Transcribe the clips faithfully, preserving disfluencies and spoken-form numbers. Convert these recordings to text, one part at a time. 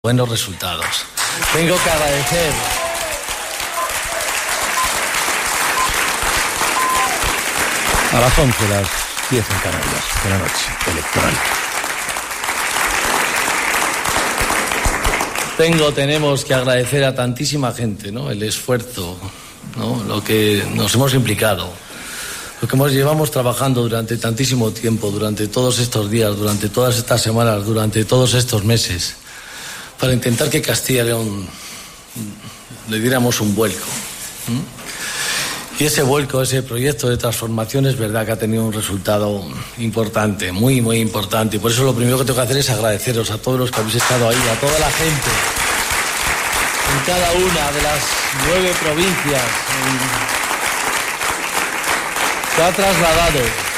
buenos resultados. Tengo que agradecer a las once, las diez en Canarias de la noche electoral. Tengo, tenemos que agradecer a tantísima gente, ¿no? El esfuerzo, ¿no? Lo que nos hemos implicado, lo que hemos llevamos trabajando durante tantísimo tiempo, durante todos estos días, durante todas estas semanas, durante todos estos meses, para intentar que Castilla y León le diéramos un vuelco. ¿Mm? Y ese vuelco, ese proyecto de transformación es verdad que ha tenido un resultado importante, muy, muy importante. Y por eso lo primero que tengo que hacer es agradeceros a todos los que habéis estado ahí, a toda la gente, en cada una de las nueve provincias. Se ha trasladado,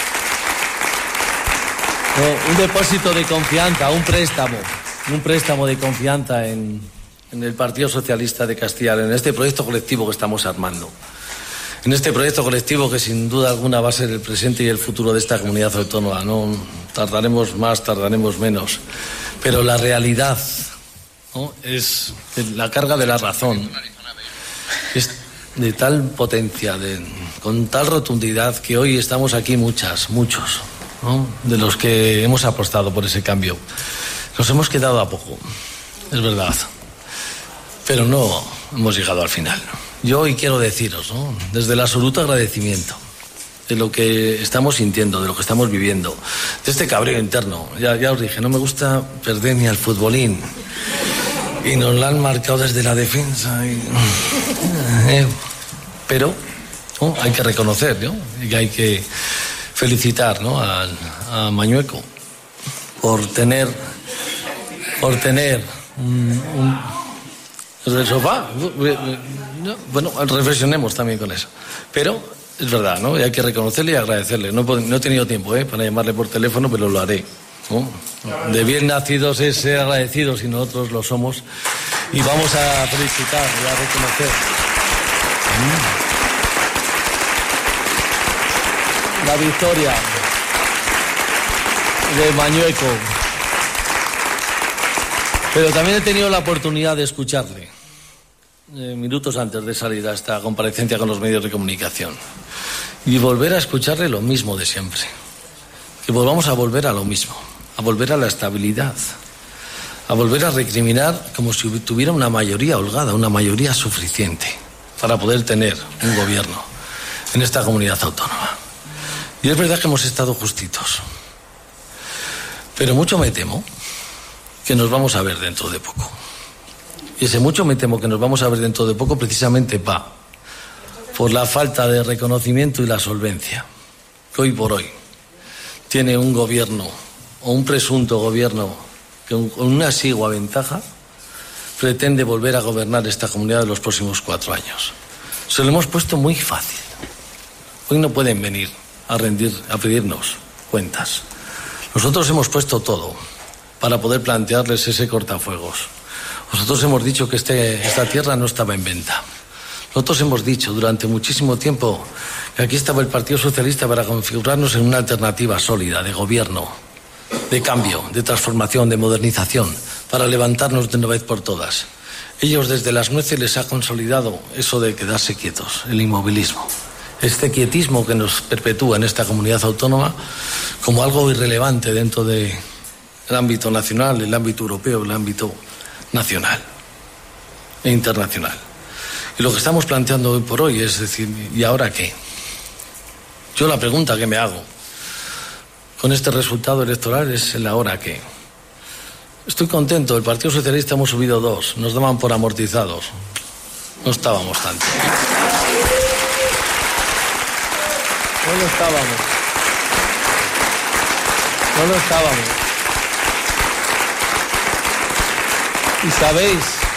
¿no?, un depósito de confianza, un préstamo. un préstamo de confianza en, en el Partido Socialista de Castilla y León, en este proyecto colectivo que estamos armando, en este proyecto colectivo que sin duda alguna va a ser el presente y el futuro de esta comunidad autónoma. No tardaremos más, tardaremos menos, pero la realidad, ¿no?, es la carga de la razón, es de tal potencia, de, con tal rotundidad, que hoy estamos aquí muchas, muchos, ¿no?, de los que hemos apostado por ese cambio. Nos hemos quedado a poco, es verdad, pero no hemos llegado al final. Yo hoy quiero deciros, ¿no?, desde el absoluto agradecimiento de lo que estamos sintiendo, de lo que estamos viviendo, de este cabreo interno. Ya, ya os dije, no me gusta perder ni al futbolín, y nos la han marcado desde la defensa. Y... Eh, pero ¿no?, hay que reconocer, ¿no?, y hay que felicitar, ¿no?, a, a Mañueco por tener... por tener un, un, el sofá. Bueno, reflexionemos también con eso. Pero es verdad, ¿no?, y hay que reconocerle y agradecerle. No, no he tenido tiempo ¿eh? para llamarle por teléfono, pero lo haré, ¿no? De bien nacidos es ser agradecidos, y nosotros lo somos. Y vamos a felicitar y a reconocer la victoria de Mañueco. Pero también he tenido la oportunidad de escucharle eh, minutos antes de salir a esta comparecencia con los medios de comunicación, y volver a escucharle lo mismo de siempre. Que volvamos a volver a lo mismo, a volver a la estabilidad, a volver a recriminar como si tuviera una mayoría holgada, una mayoría suficiente para poder tener un gobierno en esta comunidad autónoma. Y es verdad que hemos estado justitos, pero mucho me temo que nos vamos a ver dentro de poco. Y ese mucho me temo que nos vamos a ver dentro de poco precisamente va por la falta de reconocimiento y la solvencia que hoy por hoy tiene un gobierno, o un presunto gobierno, que con una asigua ventaja pretende volver a gobernar esta comunidad de los próximos cuatro años. Se lo hemos puesto muy fácil. Hoy no pueden venir a rendir, a pedirnos cuentas. Nosotros hemos puesto todo para poder plantearles ese cortafuegos. Nosotros hemos dicho que este, esta tierra no estaba en venta. Nosotros hemos dicho durante muchísimo tiempo que aquí estaba el Partido Socialista para configurarnos en una alternativa sólida de gobierno, de cambio, de transformación, de modernización, para levantarnos de una vez por todas. Ellos desde las nueces les ha consolidado eso de quedarse quietos, el inmovilismo. Este quietismo que nos perpetúa en esta comunidad autónoma como algo irrelevante dentro de el ámbito nacional, el ámbito europeo, el ámbito nacional e internacional. Y lo que estamos planteando hoy por hoy es decir, ¿y ahora qué? Yo la pregunta que me hago con este resultado electoral es el ahora qué. Estoy contento, el Partido Socialista hemos subido dos, nos daban por amortizados. No estábamos tanto. No lo estábamos. No lo estábamos. ¿Y sabéis?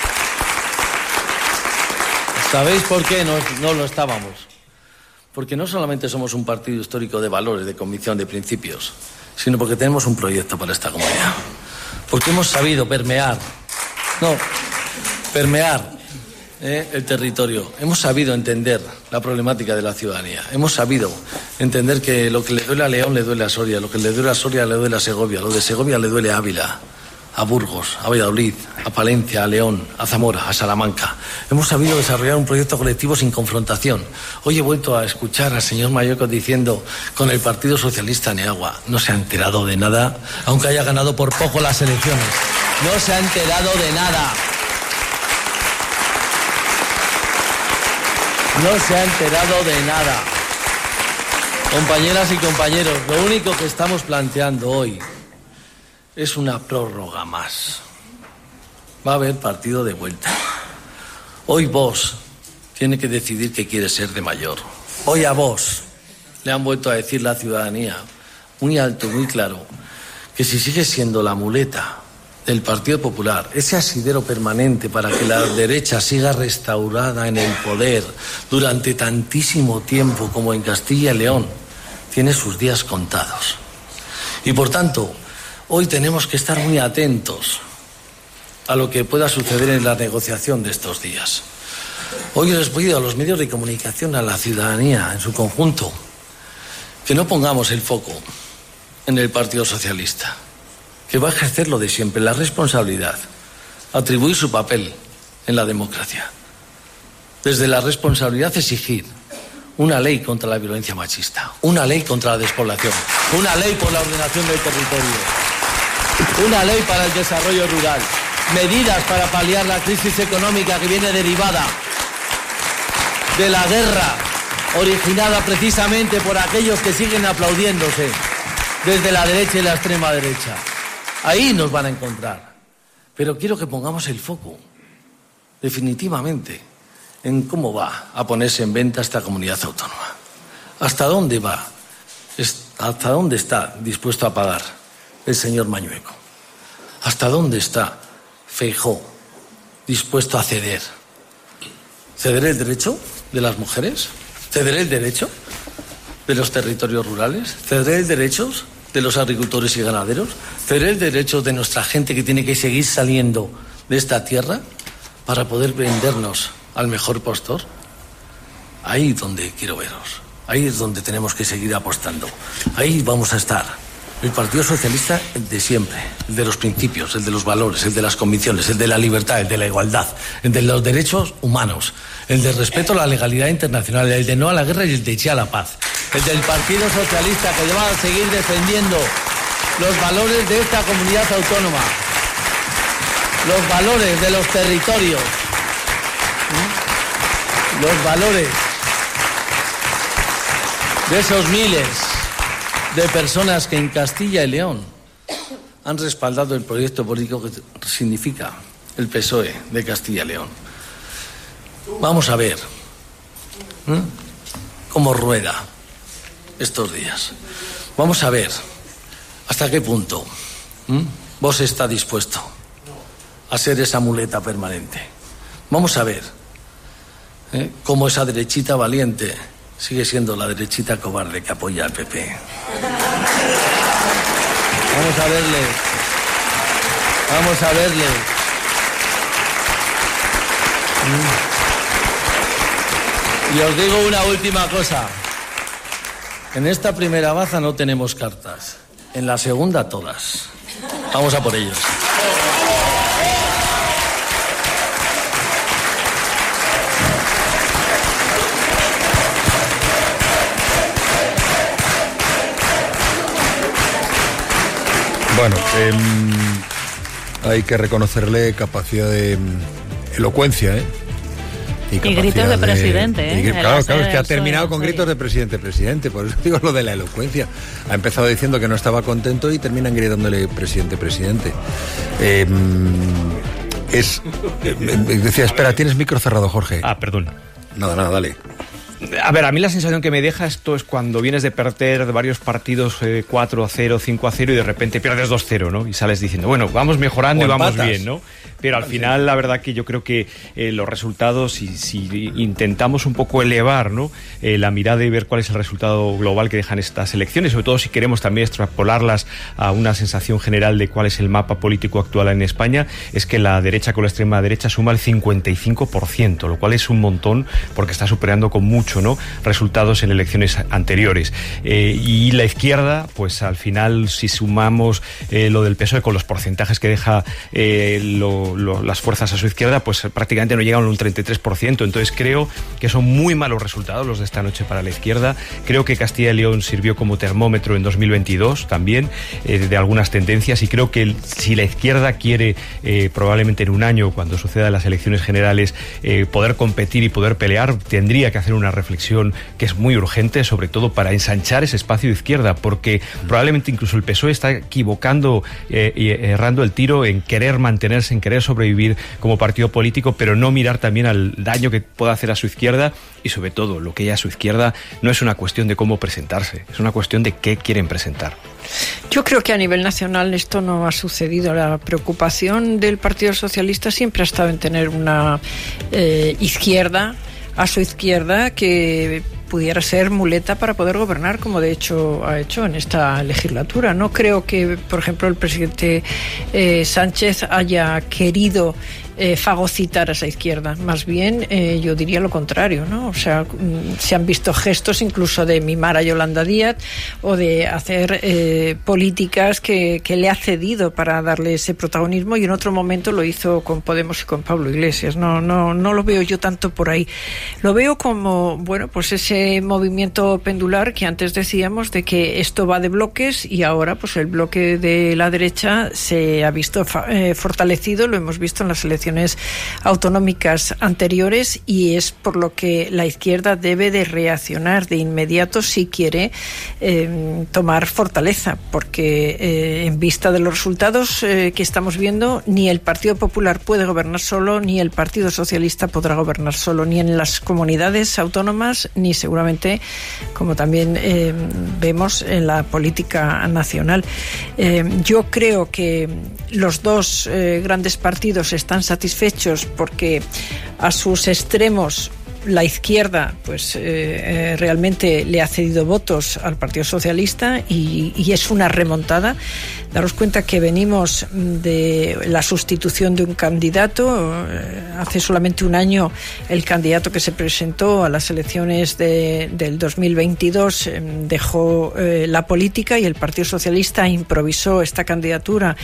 ¿Sabéis por qué no, no lo estábamos? Porque no solamente somos un partido histórico de valores, de convicción, de principios, sino porque tenemos un proyecto para esta comunidad. Porque hemos sabido permear, no, permear eh, el territorio. Hemos sabido entender la problemática de la ciudadanía. Hemos sabido entender que lo que le duele a León le duele a Soria, lo que le duele a Soria le duele a Segovia, lo de Segovia le duele a Ávila. a Burgos, a Valladolid, a Palencia, a León, a Zamora, a Salamanca. Hemos sabido desarrollar un proyecto colectivo sin confrontación. Hoy he vuelto a escuchar al señor Malleco diciendo con el Partido Socialista ni agua. No se ha enterado de nada, aunque haya ganado por poco las elecciones. No se ha enterado de nada. No se ha enterado de nada. Compañeras y compañeros, lo único que estamos planteando hoy es una prórroga más. Va a haber partido de vuelta. Hoy vos tiene que decidir qué quiere ser de mayor. Hoy a vos le han vuelto a decir la ciudadanía, muy alto, muy claro, que si sigue siendo la muleta del Partido Popular, ese asidero permanente para que la derecha siga restaurada en el poder durante tantísimo tiempo como en Castilla y León, tiene sus días contados. Y por tanto, hoy tenemos que estar muy atentos a lo que pueda suceder en la negociación de estos días. Hoy les pido a los medios de comunicación, a la ciudadanía en su conjunto, que no pongamos el foco en el Partido Socialista, que va a ejercer lo de siempre, la responsabilidad, atribuir su papel en la democracia. Desde la responsabilidad exigir una ley contra la violencia machista, una ley contra la despoblación, una ley por la ordenación del territorio, una ley para el desarrollo rural, medidas para paliar la crisis económica que viene derivada de la guerra originada precisamente por aquellos que siguen aplaudiéndose desde la derecha y la extrema derecha. Ahí nos van a encontrar. Pero quiero que pongamos el foco, definitivamente, en cómo va a ponerse en venta esta comunidad autónoma. ¿Hasta dónde va? ¿Hasta dónde está dispuesto a pagar el señor Mañueco? ¿Hasta dónde está Feijóo dispuesto a ceder? ¿Ceder el derecho de las mujeres? ¿Ceder el derecho de los territorios rurales? ¿Ceder el derecho de los agricultores y ganaderos? ¿Ceder el derecho de nuestra gente que tiene que seguir saliendo de esta tierra para poder vendernos al mejor postor? Ahí es donde quiero veros. Ahí es donde tenemos que seguir apostando. Ahí vamos a estar. El Partido Socialista, el de siempre, el de los principios, el de los valores, el de las convicciones, el de la libertad, el de la igualdad, el de los derechos humanos, el de respeto a la legalidad internacional, el de no a la guerra y el de sí a la paz. El del Partido Socialista, que va a seguir defendiendo los valores de esta comunidad autónoma, los valores de los territorios, ¿sí? Los valores de esos miles de personas que en Castilla y León han respaldado el proyecto político que significa el P S O E de Castilla y León. Vamos a ver ¿eh? cómo rueda estos días. Vamos a ver hasta qué punto ¿eh? vos está dispuesto a ser esa muleta permanente. Vamos a ver ¿eh? cómo esa derechita valiente sigue siendo la derechita cobarde que apoya al P P. Vamos a verle. Vamos a verle. Y os digo una última cosa. En esta primera baza no tenemos cartas. En la segunda todas. Vamos a por ellos. Bueno, eh, hay que reconocerle capacidad de eh, elocuencia, ¿eh? Y, y gritos de presidente, ¿eh? Y, claro, claro, es que ha terminado con gritos de presidente, presidente, por eso digo lo de la elocuencia. Ha empezado diciendo que no estaba contento y terminan gritándole presidente, presidente. Eh, es, eh, decía, espera, tienes micro cerrado, Jorge. Ah, perdón. Nada, nada, dale. A ver, a mí la sensación que me deja esto es cuando vienes de perder de varios partidos eh, cuatro a cero, cinco a cero y de repente pierdes dos cero, ¿no? Y sales diciendo, bueno, vamos mejorando y vamos bien, ¿no? pero al final la verdad que yo creo que eh, los resultados, si, si intentamos un poco elevar, ¿no?, eh, la mirada y ver cuál es el resultado global que dejan estas elecciones, sobre todo si queremos también extrapolarlas a una sensación general de cuál es el mapa político actual en España, es que la derecha con la extrema derecha suma el cincuenta y cinco por ciento, lo cual es un montón porque está superando con mucho, ¿no?, resultados en elecciones anteriores. Eh, y la izquierda, pues al final, si sumamos eh, lo del P S O E con los porcentajes que deja eh, lo, lo, las fuerzas a su izquierda, pues prácticamente no llegan a un treinta y tres por ciento. Entonces creo que son muy malos resultados los de esta noche para la izquierda. Creo que Castilla y León sirvió como termómetro en dos mil veintidós también eh, de algunas tendencias, y creo que el, si la izquierda quiere eh, probablemente en un año, cuando sucedan las elecciones generales, eh, poder competir y poder pelear, tendría que hacer una reflexión que es muy urgente, sobre todo para ensanchar ese espacio de izquierda, porque probablemente incluso el P S O E está equivocando eh, y errando el tiro en querer mantenerse, en querer sobrevivir como partido político, pero no mirar también al daño que pueda hacer a su izquierda, y sobre todo lo que hay a su izquierda no es una cuestión de cómo presentarse, es una cuestión de qué quieren presentar. Yo creo que a nivel nacional esto no ha sucedido. La preocupación del Partido Socialista siempre ha estado en tener una eh, izquierda a su izquierda que pudiera ser muleta para poder gobernar, como de hecho ha hecho en esta legislatura. No creo que, por ejemplo, el presidente eh, Sánchez haya querido Eh, fagocitar a esa izquierda. Más bien, eh, yo diría lo contrario, ¿no? O sea, mm, se han visto gestos incluso de mimar a Yolanda Díaz o de hacer eh, políticas que, que le ha cedido para darle ese protagonismo, y en otro momento lo hizo con Podemos y con Pablo Iglesias. No, no, no lo veo yo tanto por ahí. Lo veo como, bueno, pues ese movimiento pendular que antes decíamos de que esto va de bloques, y ahora pues el bloque de la derecha se ha visto fa- eh, fortalecido, lo hemos visto en las elecciones autonómicas anteriores, y es por lo que la izquierda debe de reaccionar de inmediato si quiere eh, tomar fortaleza, porque eh, en vista de los resultados eh, que estamos viendo, ni el Partido Popular puede gobernar solo, ni el Partido Socialista podrá gobernar solo, ni en las comunidades autónomas, ni seguramente, como también eh, vemos, en la política nacional. Eh, yo creo que los dos eh, grandes partidos están satisfechos porque a sus extremos la izquierda pues eh, eh, realmente le ha cedido votos al Partido Socialista, y, y es una remontada. Daros cuenta que venimos de la sustitución de un candidato. Hace solamente un año el candidato que se presentó a las elecciones de, del dos mil veintidós eh, dejó eh, la política, y el Partido Socialista improvisó esta candidatura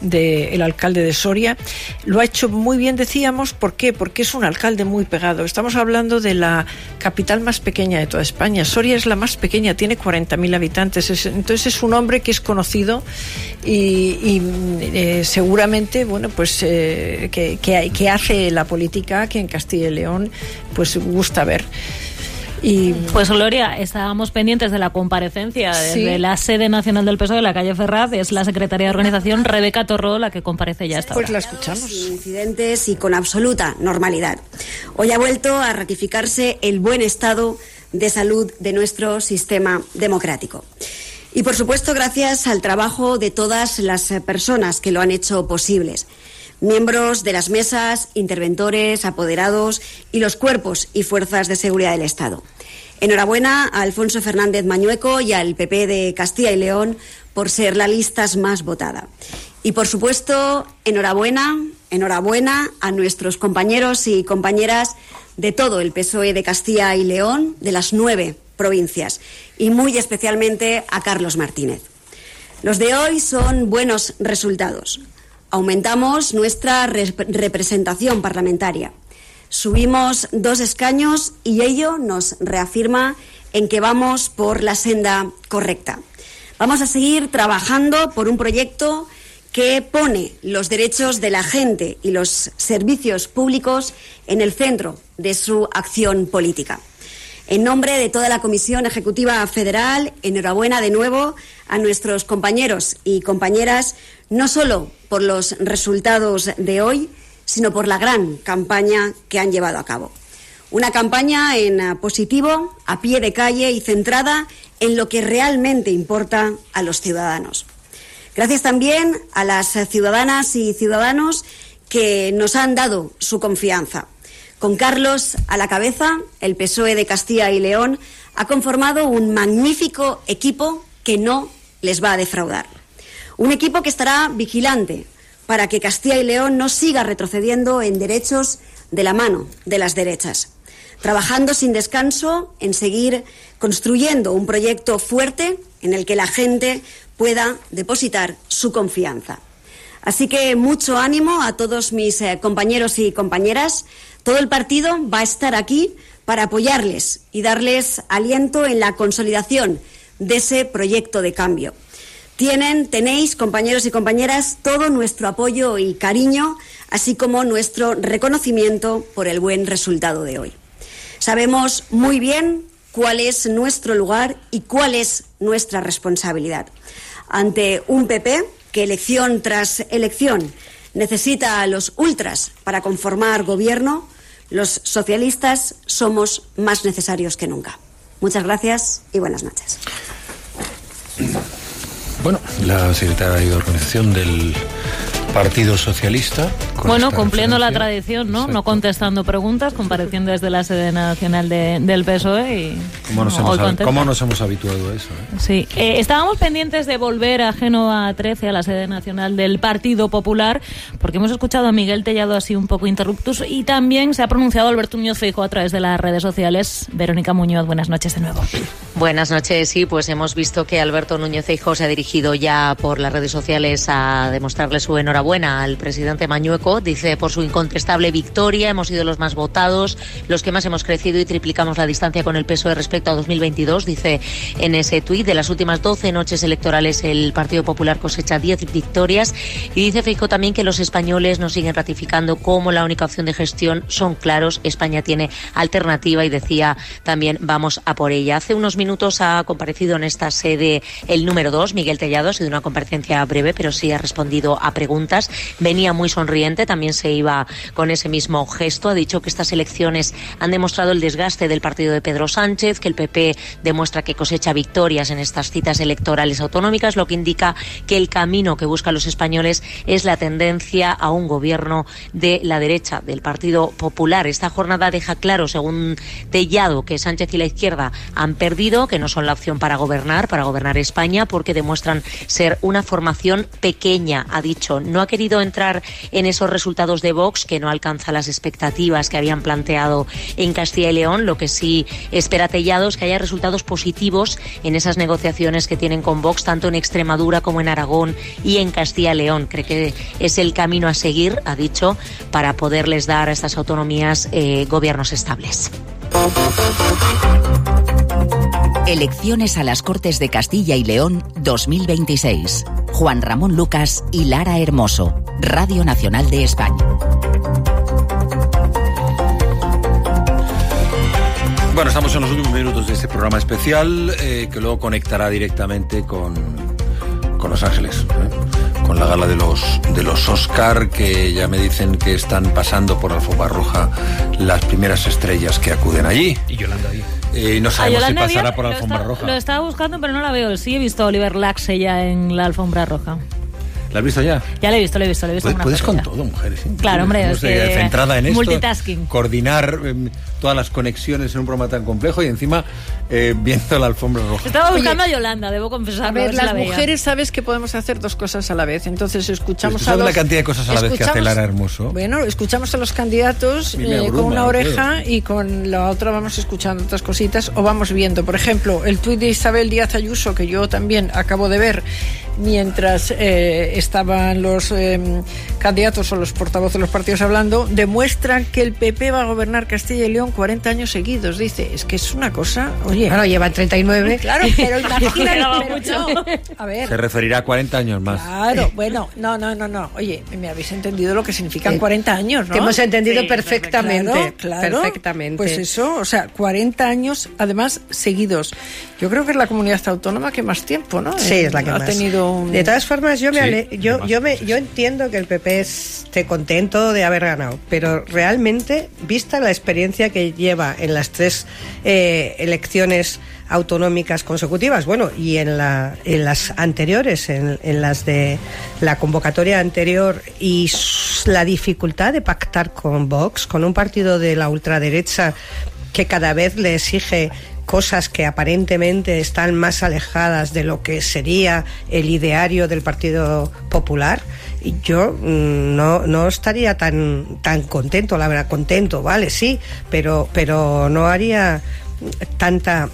del alcalde de Soria. Lo ha hecho muy bien, decíamos. ¿Por qué? Porque es un alcalde muy pegado. Estamos hablando de la capital más pequeña de toda España. Soria es la más pequeña, tiene cuarenta mil habitantes. Es, entonces es un hombre que es conocido y, y eh, seguramente, bueno, pues eh, que, que, que hace la política que en Castilla y León pues gusta ver. Y pues Gloria, estábamos pendientes de la comparecencia sí. desde la sede nacional del P S O E de la calle Ferraz. Es la secretaria de organización, Rebeca Torró, la que comparece ya hasta pues ahora. la escuchamos. Sin incidentes y con absoluta normalidad. Hoy ha vuelto a ratificarse el buen estado de salud de nuestro sistema democrático. Y por supuesto gracias al trabajo de todas las personas que lo han hecho posibles. Miembros de las mesas, interventores, apoderados y los cuerpos y fuerzas de seguridad del Estado. Enhorabuena a Alfonso Fernández Mañueco y al P P de Castilla y León por ser la lista más votada. Y por supuesto, enhorabuena, enhorabuena a nuestros compañeros y compañeras de todo el P S O E de Castilla y León, de las nueve provincias, y muy especialmente a Carlos Martínez. Los de hoy son buenos resultados. Aumentamos nuestra re- representación parlamentaria. Subimos dos escaños y ello nos reafirma en que vamos por la senda correcta. Vamos a seguir trabajando por un proyecto que pone los derechos de la gente y los servicios públicos en el centro de su acción política. En nombre de toda la Comisión Ejecutiva Federal, enhorabuena de nuevo a nuestros compañeros y compañeras, no solo por los resultados de hoy, sino por la gran campaña que han llevado a cabo. Una campaña en positivo, a pie de calle y centrada en lo que realmente importa a los ciudadanos. Gracias también a las ciudadanas y ciudadanos que nos han dado su confianza. Con Carlos a la cabeza, el P S O E de Castilla y León ha conformado un magnífico equipo que no les va a defraudar. Un equipo que estará vigilante para que Castilla y León no siga retrocediendo en derechos de la mano de las derechas, trabajando sin descanso en seguir construyendo un proyecto fuerte en el que la gente pueda depositar su confianza. Así que mucho ánimo a todos mis eh, compañeros y compañeras. Todo el partido va a estar aquí para apoyarles y darles aliento en la consolidación de ese proyecto de cambio. Tienen, tenéis, compañeros y compañeras, todo nuestro apoyo y cariño, así como nuestro reconocimiento por el buen resultado de hoy. Sabemos muy bien cuál es nuestro lugar y cuál es nuestra responsabilidad. Ante un P P que elección tras elección necesita a los ultras para conformar gobierno, los socialistas somos más necesarios que nunca. Muchas gracias y buenas noches. Bueno, la secretaria de Organización del Partido Socialista. Bueno, cumpliendo la tradición, ¿no? Exacto. No contestando preguntas, compareciendo desde la sede nacional de, del P S O E. Y, ¿Cómo, nos no, hemos, ¿Cómo nos hemos habituado a eso? ¿eh? Sí. Eh, estábamos pendientes de volver a Génova trece, a la sede nacional del Partido Popular, porque hemos escuchado a Miguel Tellado así un poco interruptus y también se ha pronunciado Alberto Núñez Feijóo a través de las redes sociales. Verónica Muñoz, buenas noches de nuevo. Buenas noches, sí, pues hemos visto que Alberto Núñez Feijóo se ha dirigido ya por las redes sociales a demostrarle su enhorabuena al presidente Mañueco. Dice, por su incontestable victoria, hemos sido los más votados, los que más hemos crecido y triplicamos la distancia con el P S O E respecto a dos mil veintidós. Dice en ese tuit, de las últimas doce noches electorales el Partido Popular cosecha diez victorias. Y dice Feijóo también que los españoles nos siguen ratificando como la única opción de gestión. Son claros, España tiene alternativa y decía también, vamos a por ella. Hace unos minutos ha comparecido en esta sede el número dos, Miguel Tellado. Ha sido una comparecencia breve, pero sí ha respondido a preguntas. Venía muy sonriente, también se iba con ese mismo gesto. Ha dicho que estas elecciones han demostrado el desgaste del partido de Pedro Sánchez, que el P P demuestra que cosecha victorias en estas citas electorales autonómicas, lo que indica que el camino que buscan los españoles es la tendencia a un gobierno de la derecha, del Partido Popular. Esta jornada deja claro, según Tellado, que Sánchez y la izquierda han perdido, que no son la opción para gobernar, para gobernar España, porque demuestran ser una formación pequeña, ha dicho. No ha querido entrar en esos resultados de Vox, que no alcanza las expectativas que habían planteado en Castilla y León. Lo que sí espera Tellado es que haya resultados positivos en esas negociaciones que tienen con Vox, tanto en Extremadura como en Aragón y en Castilla y León. Cree que es el camino a seguir, ha dicho, para poderles dar a estas autonomías eh, gobiernos estables. Elecciones a las Cortes de Castilla y León dos mil veintiséis. Juan Ramón Lucas y Lara Hermoso, Radio Nacional de España. Bueno, estamos en los últimos minutos de este programa especial eh, que luego conectará directamente con, con Los Ángeles, ¿eh? Con la gala de los de los Oscar, que ya me dicen que están pasando por Alfombra Roja las primeras estrellas que acuden allí. Y Yolanda Díaz. Eh, no sabemos si pasará Díaz, por la Alfombra está, Roja. Lo estaba buscando, pero no la veo. Sí he visto a Oliver Laxe ya en la Alfombra Roja. ¿La has visto ya? Ya la he visto, la he visto. La he visto Puedes, puedes con ya. todo, mujeres. ¿Sí? Claro, hombre, no es sé, que centrada en esto. Multitasking. Coordinar eh, todas las conexiones en un programa tan complejo y encima eh, viendo la Alfombra Roja. Estaba buscando Oye, a Yolanda, debo confesarlo. A ver, las la mujeres sabes que podemos hacer dos cosas a la vez. Entonces escuchamos a los... la cantidad de cosas a la vez que hace Lara Hermoso? Bueno, escuchamos a los candidatos eh, abruma, con una oreja creo. Y con la otra vamos escuchando otras cositas o vamos viendo. Por ejemplo, el tuit de Isabel Díaz Ayuso, que yo también acabo de ver mientras eh, estaban los eh, candidatos o los portavoces de los partidos hablando, demuestran que el P P va a gobernar Castilla y León cuarenta años seguidos. Dice, es que es una cosa... Oye, bueno, llevan treinta y nueve. Claro, pero imagínate, mucho. No, a ver. Se referirá a cuarenta años más. Claro, bueno, no, no, no, no. Oye, me habéis entendido lo que significan eh, cuarenta años, ¿no? Te hemos entendido sí, perfectamente. Claro, claro. Perfectamente. Pues eso, o sea, cuarenta años, además, seguidos. Yo creo que es la comunidad autónoma que más tiempo, ¿no? Sí, eh, es la que ha más. tenido sido un... De todas formas, yo me, Sí, ale- yo, además, yo, me sí, yo sí. entiendo que el P P esté contento de haber ganado, pero realmente, vista la experiencia que lleva en las tres eh, elecciones autonómicas consecutivas, bueno, y en, la, en las anteriores, en, en las de la convocatoria anterior, y s- la dificultad de pactar con Vox, con un partido de la ultraderecha que cada vez le exige cosas que aparentemente están más alejadas de lo que sería el ideario del Partido Popular, y yo mm, no, no estaría tan, tan contento, la verdad, contento, vale, sí, pero, pero no haría tanta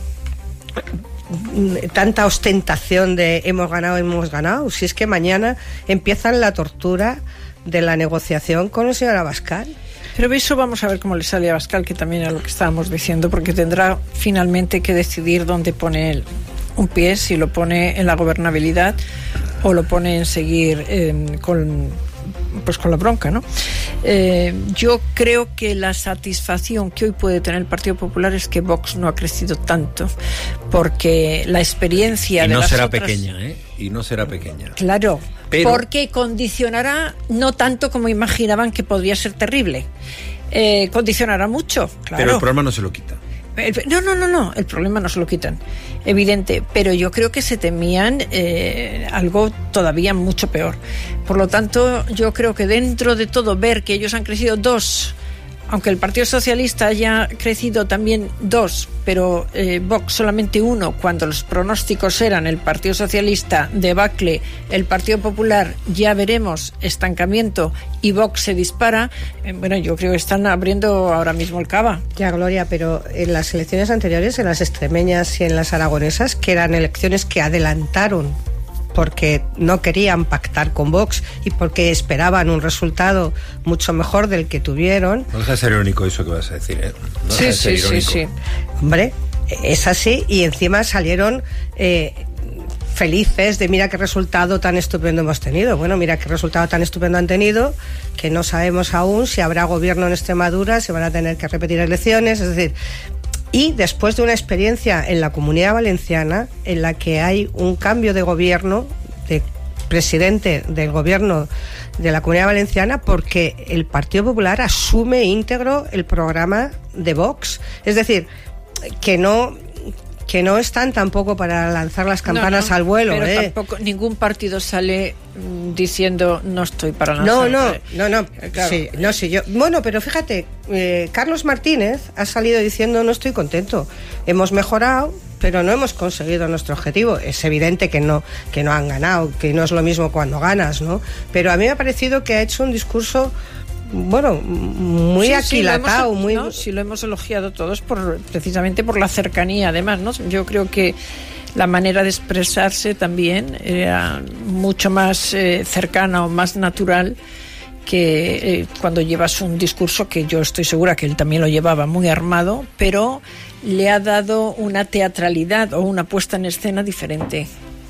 tanta ostentación de hemos ganado, hemos ganado, si es que mañana empiezan la tortura de la negociación con el señor Abascal. Pero eso vamos a ver cómo le sale a Abascal, que también era lo que estábamos diciendo, porque tendrá finalmente que decidir dónde pone el, un pie, si lo pone en la gobernabilidad o lo pone en seguir eh, con pues con la bronca, ¿no? Eh, yo creo que la satisfacción que hoy puede tener el Partido Popular es que Vox no ha crecido tanto, porque la experiencia Y de no las será otras... pequeña, ¿eh? Y no será pequeña. Claro, Pero- porque condicionará no tanto como imaginaban que podría ser terrible. Eh, condicionará mucho, claro. Pero el problema no se lo quita. El- no, no, no, no, el problema no se lo quitan, evidente, pero yo creo que se temían eh, algo todavía mucho peor. Por lo tanto, yo creo que dentro de todo ver que ellos han crecido dos, aunque el Partido Socialista haya crecido también dos, pero eh, Vox solamente uno, cuando los pronósticos eran el Partido Socialista debacle, el Partido Popular ya veremos estancamiento y Vox se dispara, eh, bueno, yo creo que están abriendo ahora mismo el cava. Ya, Gloria, pero en las elecciones anteriores, en las extremeñas y en las aragonesas, que eran elecciones que adelantaron porque no querían pactar con Vox y porque esperaban un resultado mucho mejor del que tuvieron. No deja de ser irónico eso que vas a decir, ¿eh? No Sí, deja de ser sí, sí, irónico. sí. Hombre, es así, y encima salieron eh, felices de mira qué resultado tan estupendo hemos tenido. Bueno, mira qué resultado tan estupendo han tenido, que no sabemos aún si habrá gobierno en Extremadura, si van a tener que repetir elecciones, es decir... Y después de una experiencia en la Comunidad Valenciana, en la que hay un cambio de gobierno, de presidente del gobierno de la Comunidad Valenciana, porque el Partido Popular asume íntegro el programa de Vox. Es decir, que no... que no están tampoco para lanzar las campanas No, no, al vuelo, pero ¿eh? tampoco ningún partido sale mm, diciendo no estoy para lanzar. No, no, eh, no, no, claro. sí, no, sí, yo, bueno, pero fíjate, eh, Carlos Martínez ha salido diciendo no estoy contento, hemos mejorado, pero no hemos conseguido nuestro objetivo. Es evidente que no, que no han ganado, que no es lo mismo cuando ganas, ¿no? Pero a mí me ha parecido que ha hecho un discurso, bueno, muy Sí, aquilatado, sí, lo hemos, muy... no, sí, lo hemos elogiado todos por, precisamente por la cercanía, además, ¿no? Yo creo que la manera de expresarse también era mucho más eh, cercana o más natural que eh, cuando llevas un discurso que yo estoy segura que él también lo llevaba muy armado, pero le ha dado una teatralidad o una puesta en escena diferente.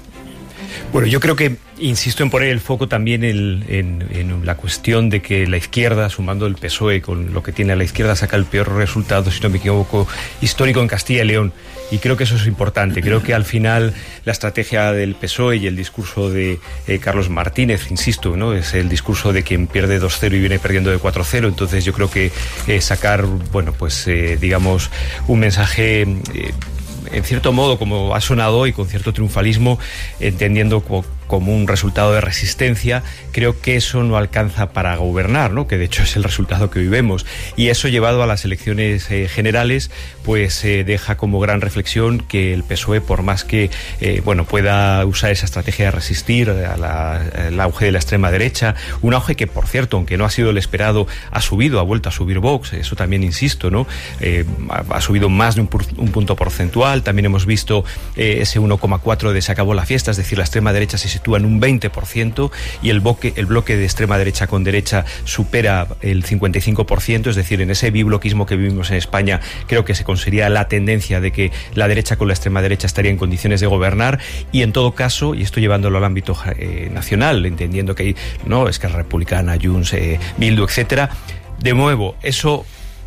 Bueno, yo creo que insisto en poner el foco también en, en, en la cuestión de que la izquierda, sumando el P S O E con lo que tiene a la izquierda, saca el peor resultado, si no me equivoco, histórico en Castilla y León. Y creo que eso es importante. Creo que al final la estrategia del P S O E y el discurso de eh, Carlos Martínez, insisto, ¿no? Es el discurso de quien pierde dos cero y viene perdiendo de cuatro cero. Entonces yo creo que eh, sacar, bueno, pues eh, digamos, un mensaje... Eh, en cierto modo, como ha sonado hoy, con cierto triunfalismo, entendiendo como, como un resultado de resistencia, creo que eso no alcanza para gobernar, ¿no? Que de hecho es el resultado que hoy vemos. Y eso, llevado a las elecciones eh, generales, pues eh, deja como gran reflexión que el P S O E, por más que eh, bueno, pueda usar esa estrategia de resistir a la, al auge de la extrema derecha, un auge que, por cierto, aunque no ha sido el esperado, ha subido, ha vuelto a subir Vox, eso también insisto, ¿no? Eh, ha, ha subido más de un, un punto porcentual. También hemos visto eh, ese uno coma cuatro de se acabó la fiesta, es decir, la extrema derecha se sitúa en un veinte por ciento y el bloque, el bloque de extrema derecha con derecha supera el cincuenta y cinco por ciento, es decir, en ese bibloquismo que vivimos en España, creo que se conseguiría la tendencia de que la derecha con la extrema derecha estaría en condiciones de gobernar. Y en todo caso, y esto llevándolo al ámbito eh, nacional, entendiendo que hay, no, es que es Republicana, Junts, eh, Bildu, etcétera, de nuevo, eso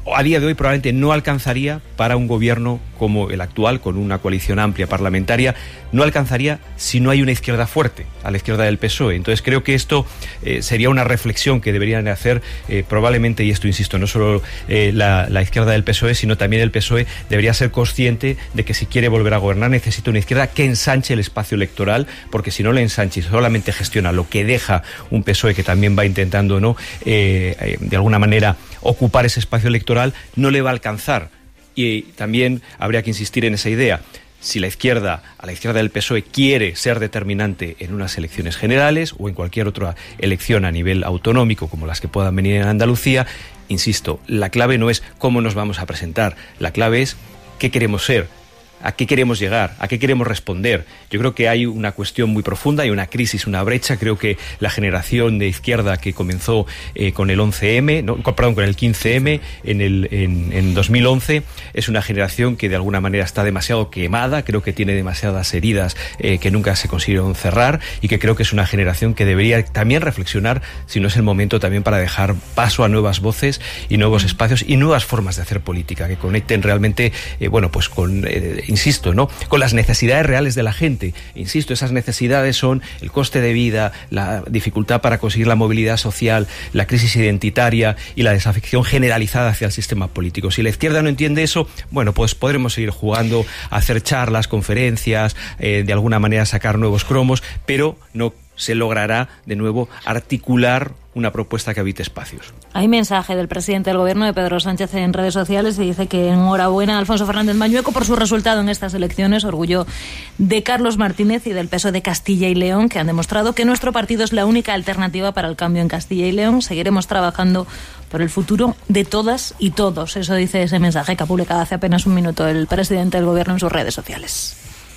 a día de hoy probablemente no alcanzaría para un gobierno como el actual, con una coalición amplia parlamentaria, no alcanzaría si no hay una izquierda fuerte, a la izquierda del P S O E. Entonces creo que esto eh, sería una reflexión que deberían hacer eh, probablemente, y esto insisto, no solo eh, la, la izquierda del P S O E, sino también el P S O E debería ser consciente de que si quiere volver a gobernar necesita una izquierda que ensanche el espacio electoral, porque si no le ensanche y solamente gestiona lo que deja un P S O E que también va intentando, ¿no?, eh, eh, de alguna manera ocupar ese espacio electoral, no le va a alcanzar. Y también habría que insistir en esa idea. Si la izquierda, a la izquierda del P S O E, quiere ser determinante en unas elecciones generales o en cualquier otra elección a nivel autonómico, como las que puedan venir en Andalucía, insisto, la clave no es cómo nos vamos a presentar, la clave es qué queremos ser, a qué queremos llegar, a qué queremos responder. Yo creo que hay una cuestión muy profunda, hay una crisis, una brecha. Creo que la generación de izquierda que comenzó eh, con el once eme, no, perdón, con el quince eme en, el, en, en dos mil once, es una generación que de alguna manera está demasiado quemada, creo que tiene demasiadas heridas eh, que nunca se consiguieron cerrar, y que creo que es una generación que debería también reflexionar si no es el momento también para dejar paso a nuevas voces y nuevos espacios y nuevas formas de hacer política, que conecten realmente, eh, bueno, pues con... Eh, insisto, ¿no?, con las necesidades reales de la gente. Insisto, esas necesidades son el coste de vida, la dificultad para conseguir la movilidad social, la crisis identitaria y la desafección generalizada hacia el sistema político. Si la izquierda no entiende eso, bueno, pues podremos seguir jugando, hacer charlas, conferencias, eh, de alguna manera sacar nuevos cromos, pero no se logrará de nuevo articular una propuesta que habite espacios. Hay mensaje del presidente del gobierno, de Pedro Sánchez, en redes sociales, y dice que enhorabuena a Alfonso Fernández Mañueco por su resultado en estas elecciones, orgullo de Carlos Martínez y del P S O E de Castilla y León, que han demostrado que nuestro partido es la única alternativa para el cambio en Castilla y León. Seguiremos trabajando por el futuro de todas y todos. Eso dice ese mensaje que ha publicado hace apenas un minuto el presidente del gobierno en sus redes sociales.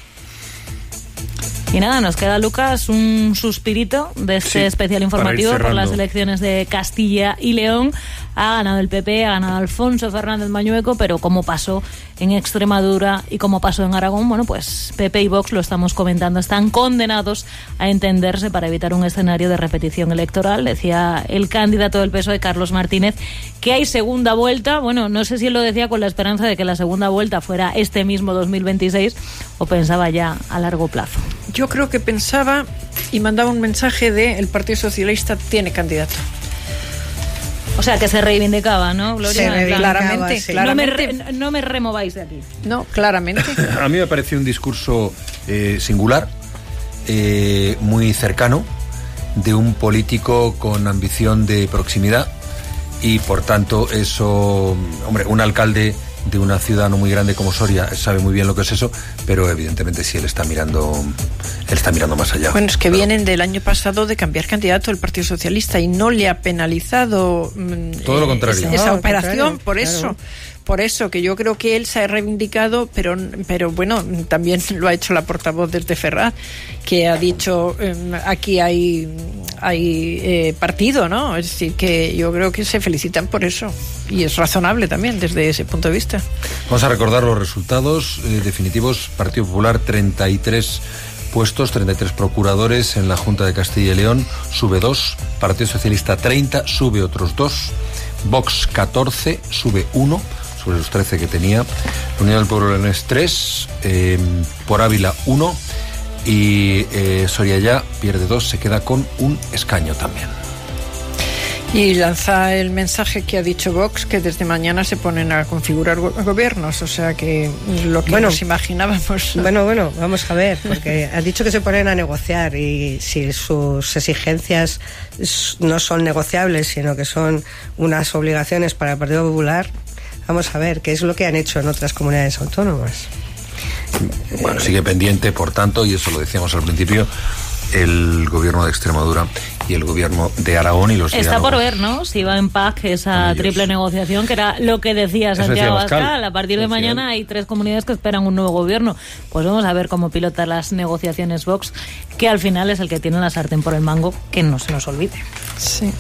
Y nada, nos queda, Lucas, un suspirito de este sí, especial informativo por las elecciones de Castilla y León. Ha ganado el P P, ha ganado Alfonso Fernández Mañueco, pero como pasó en Extremadura y como pasó en Aragón, bueno, pues P P y Vox, lo estamos comentando, están condenados a entenderse para evitar un escenario de repetición electoral. Decía el candidato del P S O E, Carlos Martínez, que hay segunda vuelta. Bueno, no sé si él lo decía con la esperanza de que la segunda vuelta fuera este mismo dos mil veintiséis o pensaba ya a largo plazo. Yo creo que pensaba y mandaba un mensaje de el Partido Socialista tiene candidato. O sea, que se reivindicaba, ¿no, Gloria? Se reivindicaba, claramente, sí. claramente. No, me re, no me remováis de aquí. No, claramente. A mí me pareció un discurso eh, singular, eh, muy cercano, de un político con ambición de proximidad, y por tanto eso, hombre, un alcalde de una ciudad no muy grande como Soria sabe muy bien lo que es eso, pero evidentemente sí él está mirando él está mirando más allá. Bueno, es que claro. Vienen del año pasado de cambiar candidato el Partido Socialista y no le ha penalizado todo lo contrario. esa no, operación, contrario, por claro. eso Por eso, que yo creo que él se ha reivindicado, pero, pero bueno, también lo ha hecho la portavoz desde Ferraz, que ha dicho, eh, aquí hay, hay eh, partido, ¿no? Es decir, que yo creo que se felicitan por eso. Y es razonable también desde ese punto de vista. Vamos a recordar los resultados eh, definitivos. Partido Popular, treinta y tres puestos, treinta y tres procuradores en la Junta de Castilla y León, sube dos. Partido Socialista, treinta, sube otros dos. Vox, catorce, sube uno sobre los trece que tenía. Unión del Pueblo Leonés, tres. Eh, por Ávila, uno. Y eh, Soria ya pierde dos, se queda con un escaño también. Y lanza el mensaje que ha dicho Vox, que desde mañana se ponen a configurar go- gobiernos, o sea que lo que bueno, nos imaginábamos. Bueno, bueno, vamos a ver, porque ha dicho que se ponen a negociar, y si sus exigencias no son negociables, sino que son unas obligaciones para el Partido Popular, vamos a ver qué es lo que han hecho en otras comunidades autónomas. Bueno, sigue pendiente, por tanto, y eso lo decíamos al principio, el gobierno de Extremadura y el gobierno de Aragón y los Está diálogos. por ver, ¿no? Si va en paz esa triple negociación, que era lo que decía Santiago Abascal. A partir de mañana hay tres comunidades que esperan un nuevo gobierno. Pues vamos a ver cómo pilota las negociaciones Vox, que al final es el que tiene la sartén por el mango, que no se nos olvide. Sí.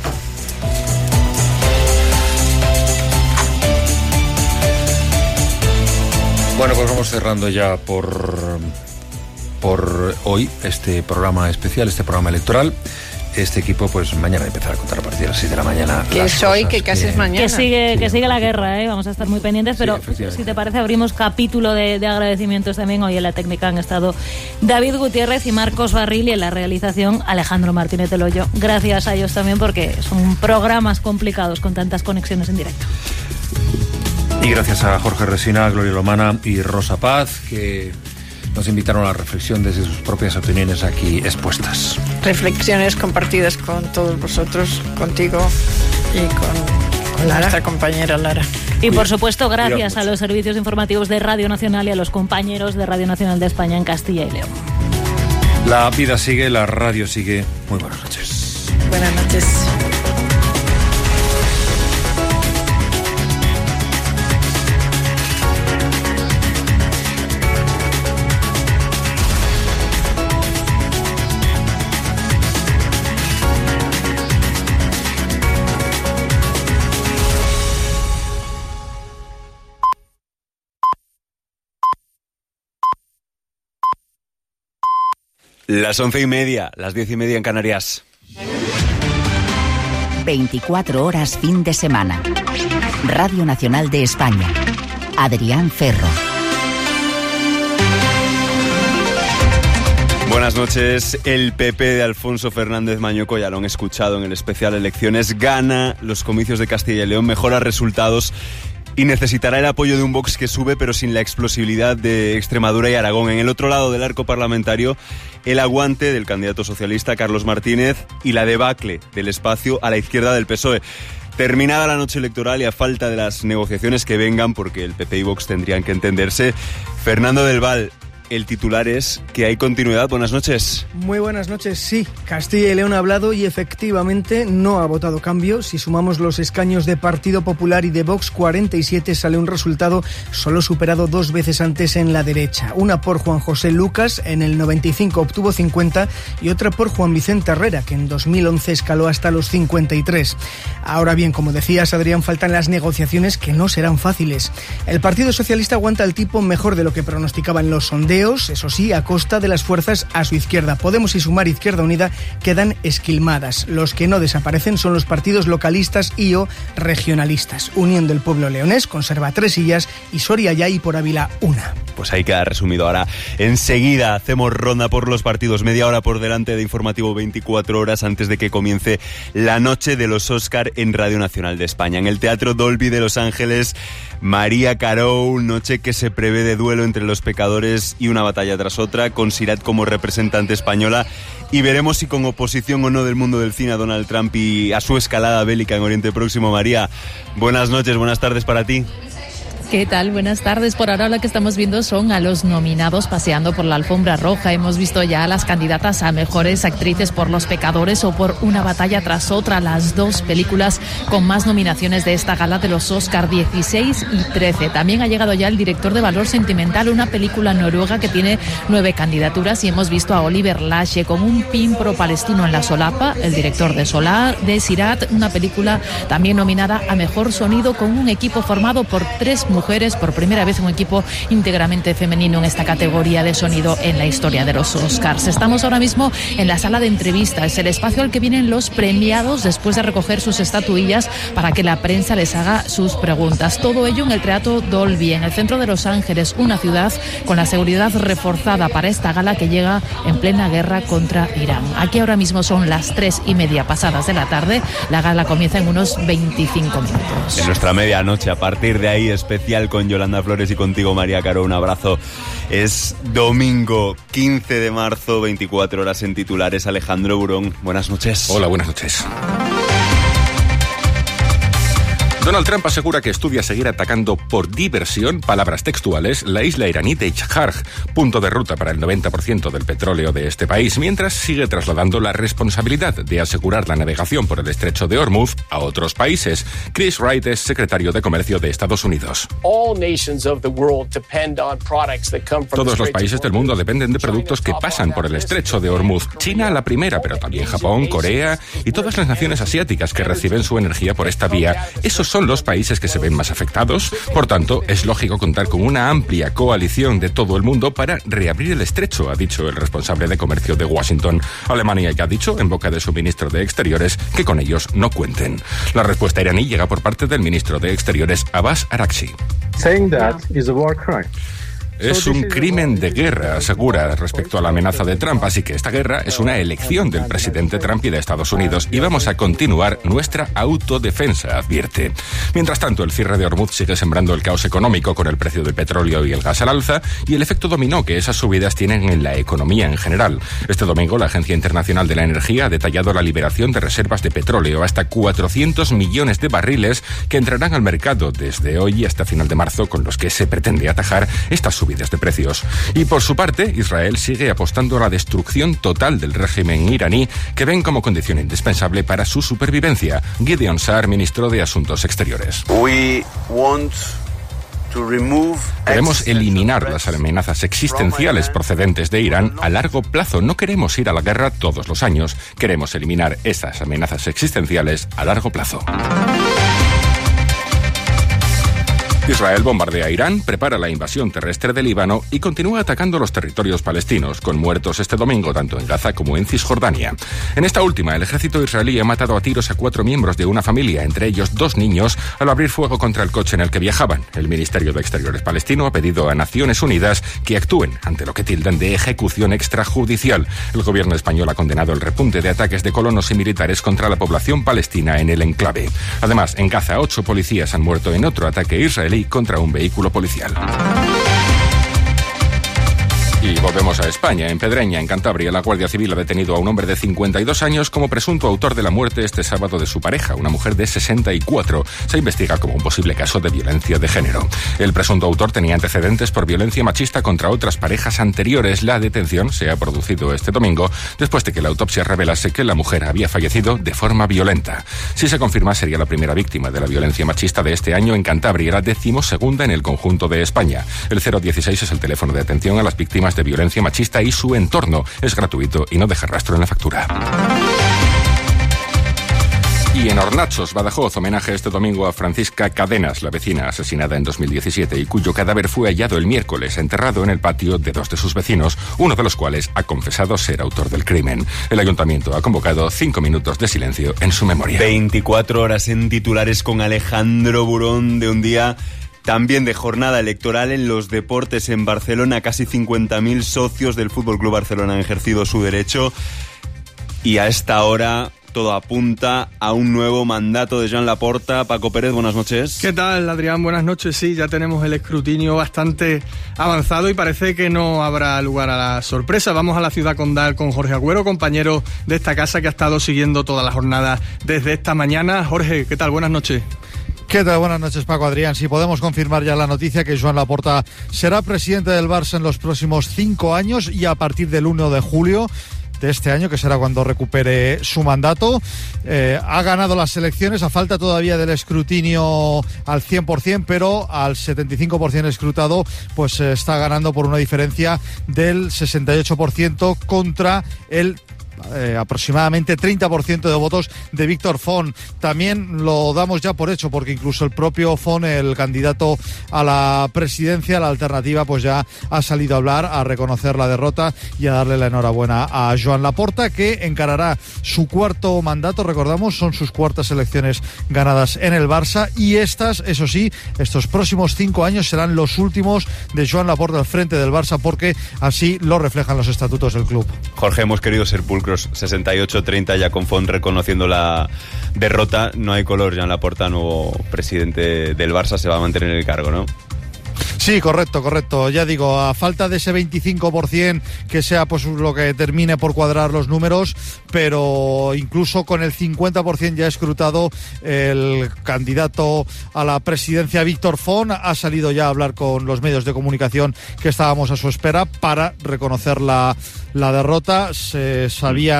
Bueno, pues vamos cerrando ya por, por hoy este programa especial, este programa electoral. este equipo pues mañana empezará a contar a partir de las seis de la mañana. Que es hoy, que casi es mañana. Que sigue, Sí. que sigue la guerra, ¿eh? Vamos a estar muy pendientes, pero Sí, si te parece abrimos capítulo de, de agradecimientos también. Hoy en la técnica han estado David Gutiérrez y Marcos Barril, y en la realización Alejandro Martínez del Hoyo. Gracias a ellos también, porque son programas complicados con tantas conexiones en directo. Y gracias a Jorge Resina, Gloria Lomana y Rosa Paz, que nos invitaron a la reflexión desde sus propias opiniones aquí expuestas. Reflexiones compartidas con todos vosotros, contigo y con, con Lara. nuestra compañera Lara. Y por supuesto, gracias Cuidado. a los servicios informativos de Radio Nacional y a los compañeros de Radio Nacional de España en Castilla y León. La vida sigue, la radio sigue. Muy buenas noches. Buenas noches. Las once y media, las diez y media en Canarias. veinticuatro horas fin de semana. Radio Nacional de España. Adrián Ferro. Buenas noches. El P P de Alfonso Fernández Mañueco, ya lo han escuchado en el especial Elecciones, gana los comicios de Castilla y León, mejora resultados y necesitará el apoyo de un Vox que sube, pero sin la explosividad de Extremadura y Aragón. En el otro lado del arco parlamentario, el aguante del candidato socialista Carlos Martínez y la debacle del espacio a la izquierda del P S O E. Terminada la noche electoral y a falta de las negociaciones que vengan, porque el P P y Vox tendrían que entenderse, Fernando del Val, el titular es que hay continuidad. Buenas noches. Muy buenas noches. Sí, Castilla y León ha hablado y efectivamente no ha votado cambio. Si sumamos los escaños de Partido Popular y de Vox, cuarenta y siete, sale un resultado solo superado dos veces antes en la derecha. Una por Juan José Lucas, en el noventa y cinco obtuvo cincuenta, y otra por Juan Vicente Herrera, que en dos mil once escaló hasta los cincuenta y tres. Ahora bien, como decías, Adrián, faltan las negociaciones, que no serán fáciles. El Partido Socialista aguanta el tipo mejor de lo que pronosticaban los sondeos, eso sí, a costa de las fuerzas a su izquierda. Podemos y Sumar, Izquierda Unida quedan esquilmadas. Los que no desaparecen son los partidos localistas y o regionalistas. Unión del Pueblo Leonés conserva tres sillas y Soria ya y por Ávila una. Pues ahí queda resumido. Ahora, enseguida hacemos ronda por los partidos, media hora por delante de informativo veinticuatro horas antes de que comience la noche de los Óscar en Radio Nacional de España. En el Teatro Dolby de Los Ángeles, María Carou, noche que se prevé de duelo entre los pecadores y una batalla tras otra, con Sirat como representante española, y veremos si con oposición o no del mundo del cine a Donald Trump y a su escalada bélica en Oriente Próximo. María, buenas noches, buenas tardes para ti. ¿Qué tal? Buenas tardes. Por ahora lo que estamos viendo son a los nominados paseando por la alfombra roja. Hemos visto ya a las candidatas a mejores actrices por Los Pecadores o por Una batalla tras otra, las dos películas con más nominaciones de esta gala de los Óscar, dieciséis y trece. También ha llegado ya el director de Valor Sentimental, una película noruega que tiene nueve candidaturas, y hemos visto a Oliver Lache con Un pin pro palestino en la solapa, el director de Solar, de Sirat, una película también nominada a Mejor Sonido con un equipo formado por tres mujeres. Mujeres, por primera vez un equipo íntegramente femenino en esta categoría de sonido en la historia de los Oscars. Estamos ahora mismo en la sala de entrevistas, el espacio al que vienen los premiados después de recoger sus estatuillas para que la prensa les haga sus preguntas. Todo ello en el Teatro Dolby, en el centro de Los Ángeles, una ciudad con la seguridad reforzada para esta gala que llega en plena guerra contra Irán. Aquí ahora mismo son las tres y media pasadas de la tarde. La gala comienza en unos veinticinco minutos. En nuestra medianoche, a partir de ahí, especial con Yolanda Flores y contigo, María Caro, un abrazo. Es domingo quince de marzo, veinticuatro horas en titulares. Alejandro Burón, buenas noches. Hola, buenas noches. Donald Trump asegura que estudia seguir atacando por diversión, palabras textuales, la isla iraní de Charj, punto de ruta para el noventa por ciento del petróleo de este país, mientras sigue trasladando la responsabilidad de asegurar la navegación por el estrecho de Hormuz a otros países. Chris Wright es secretario de Comercio de Estados Unidos. Todos los países del mundo dependen de productos que pasan por el estrecho de Hormuz. China la primera, pero también Japón, Corea y todas las naciones asiáticas que reciben su energía por esta vía. Esos son los países que se ven más afectados. Por tanto, es lógico contar con una amplia coalición de todo el mundo para reabrir el estrecho, ha dicho el responsable de comercio de Washington. Alemania ya ha dicho, en boca de su ministro de Exteriores, que con ellos no cuenten. La respuesta iraní llega por parte del ministro de Exteriores, Abbas Araghchi. Saying that is a war crime. Es un crimen de guerra, asegura, respecto a la amenaza de Trump, así que esta guerra es una elección del presidente Trump y de Estados Unidos y vamos a continuar nuestra autodefensa, advierte. Mientras tanto, el cierre de Hormuz sigue sembrando el caos económico con el precio del petróleo y el gas al alza y el efecto dominó que esas subidas tienen en la economía en general. Este domingo, la Agencia Internacional de la Energía ha detallado la liberación de reservas de petróleo, hasta cuatrocientos millones de barriles que entrarán al mercado desde hoy hasta final de marzo, con los que se pretende atajar estas subidas de precios. Y por su parte, Israel sigue apostando a la destrucción total del régimen iraní, que ven como condición indispensable para su supervivencia. Gideon Saar, ministro de Asuntos Exteriores. We want Queremos eliminar las amenazas existenciales procedentes de Irán a largo plazo. No queremos ir a la guerra todos los años. Queremos eliminar esas amenazas existenciales a largo plazo. Israel bombardea Irán, prepara la invasión terrestre de Líbano y continúa atacando los territorios palestinos, con muertos este domingo tanto en Gaza como en Cisjordania. En esta última, el ejército israelí ha matado a tiros a cuatro miembros de una familia, entre ellos dos niños, al abrir fuego contra el coche en el que viajaban. El Ministerio de Exteriores palestino ha pedido a Naciones Unidas que actúen ante lo que tildan de ejecución extrajudicial. El gobierno español ha condenado el repunte de ataques de colonos y militares contra la población palestina en el enclave. Además, en Gaza, ocho policías han muerto en otro ataque israelí contra un vehículo policial. Y volvemos a España. En Pedreña, en Cantabria, la Guardia Civil ha detenido a un hombre de cincuenta y dos años como presunto autor de la muerte este sábado de su pareja, una mujer de sesenta y cuatro. Se investiga como un posible caso de violencia de género. El presunto autor tenía antecedentes por violencia machista contra otras parejas anteriores. La detención se ha producido este domingo después de que la autopsia revelase que la mujer había fallecido de forma violenta. Si se confirma, sería la primera víctima de la violencia machista de este año en Cantabria y la decimosegunda en el conjunto de España. El cero dieciséis es el teléfono de atención a las víctimas de violencia machista y su entorno. Es gratuito y no deja rastro en la factura. Y en Hornachos, Badajoz, homenaje este domingo a Francisca Cadenas, la vecina asesinada en dos mil diecisiete y cuyo cadáver fue hallado el miércoles enterrado en el patio de dos de sus vecinos, uno de los cuales ha confesado ser autor del crimen. El ayuntamiento ha convocado cinco minutos de silencio en su memoria. veinticuatro horas en titulares con Alejandro Burón, de un día también de jornada electoral en los deportes en Barcelona. Casi cincuenta mil socios del F C Barcelona han ejercido su derecho y a esta hora todo apunta a un nuevo mandato de Joan Laporta. Paco Pérez, buenas noches. ¿Qué tal, Adrián? Buenas noches. Sí, ya tenemos el escrutinio bastante avanzado y parece que no habrá lugar a la sorpresa. Vamos a la ciudad condal con Jorge Agüero, compañero de esta casa que ha estado siguiendo toda la jornada desde esta mañana. Jorge, ¿qué tal? Buenas noches. ¿Qué tal? Buenas noches, Paco. Adrián, sí, podemos confirmar ya la noticia que Joan Laporta será presidente del Barça en los próximos cinco años y a partir del uno de julio de este año, que será cuando recupere su mandato. Eh, ha ganado las elecciones a falta todavía del escrutinio al cien por ciento, pero al setenta y cinco por ciento escrutado, pues eh, está ganando por una diferencia del sesenta y ocho por ciento contra el Eh, aproximadamente treinta por ciento de votos de Víctor Font. También lo damos ya por hecho porque incluso el propio Font, el candidato a la presidencia, la alternativa, pues ya ha salido a hablar, a reconocer la derrota y a darle la enhorabuena a Joan Laporta, que encarará su cuarto mandato. Recordamos, son sus cuartas elecciones ganadas en el Barça y estas, eso sí, estos próximos cinco años serán los últimos de Joan Laporta al frente del Barça, porque así lo reflejan los estatutos del club. Jorge, hemos querido ser pulcros. sesenta y ocho treinta ya con Font reconociendo la derrota. No hay color. Joan Laporta, nuevo presidente del Barça, se va a mantener en el cargo, ¿no? Sí, correcto, correcto. Ya digo, a falta de ese veinticinco por ciento que sea pues lo que termine por cuadrar los números, pero incluso con el cincuenta por ciento ya escrutado, el candidato a la presidencia, Víctor Font, ha salido ya a hablar con los medios de comunicación que estábamos a su espera para reconocer la, la derrota. Se sabían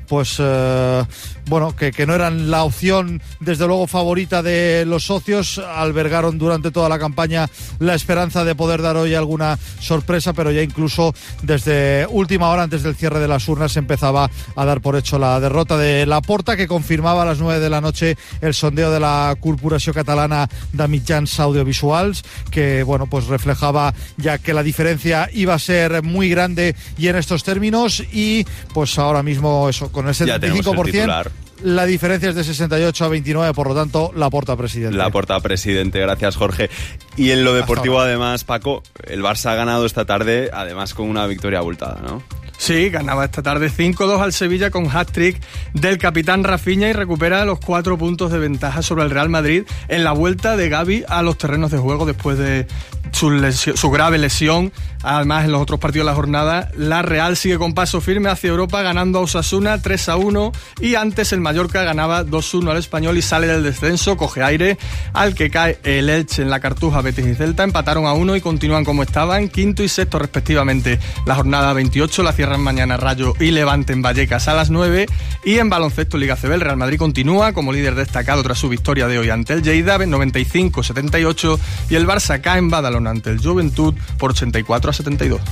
pues eh, bueno, que, que no eran la opción desde luego favorita de los socios. Albergaron durante toda la campaña la esperanza de poder dar hoy alguna sorpresa, pero ya incluso desde última hora, antes del cierre de las urnas, se empezaba a dar por hecho la derrota de Laporta, que confirmaba a las nueve de la noche el sondeo de la Corporació Catalana de Mitjans Audiovisuals, que bueno, pues reflejaba ya que la diferencia iba a ser muy grande y en estos términos, y pues ahora mismo eso, con el setenta y cinco por ciento la diferencia es de sesenta y ocho a veintinueve, por lo tanto, Laporta presidente. Laporta presidente, gracias Jorge. Y en lo deportivo además, Paco, el Barça ha ganado esta tarde, además con una victoria abultada, ¿no? Sí, ganaba esta tarde cinco dos al Sevilla con hat-trick del capitán Rafinha y recupera los cuatro puntos de ventaja sobre el Real Madrid en la vuelta de Gavi a los terrenos de juego después de su, lesión, su grave lesión. Además, en los otros partidos de la jornada, la Real sigue con paso firme hacia Europa, ganando a Osasuna tres a uno, y antes el Mallorca ganaba dos uno al Español y sale del descenso, coge aire, al que cae el Elche en la Cartuja. Betis y Celta empataron a uno y continúan como estaban, quinto y sexto respectivamente. La jornada veintiocho la cierran mañana Rayo y Levante en Vallecas a las nueve, y en baloncesto Liga C B el Real Madrid continúa como líder destacado tras su victoria de hoy ante el Lleida noventa y cinco setenta y ocho, y el Barça cae en Badalona ante el Juventud por ochenta y cuatro a setenta y dos.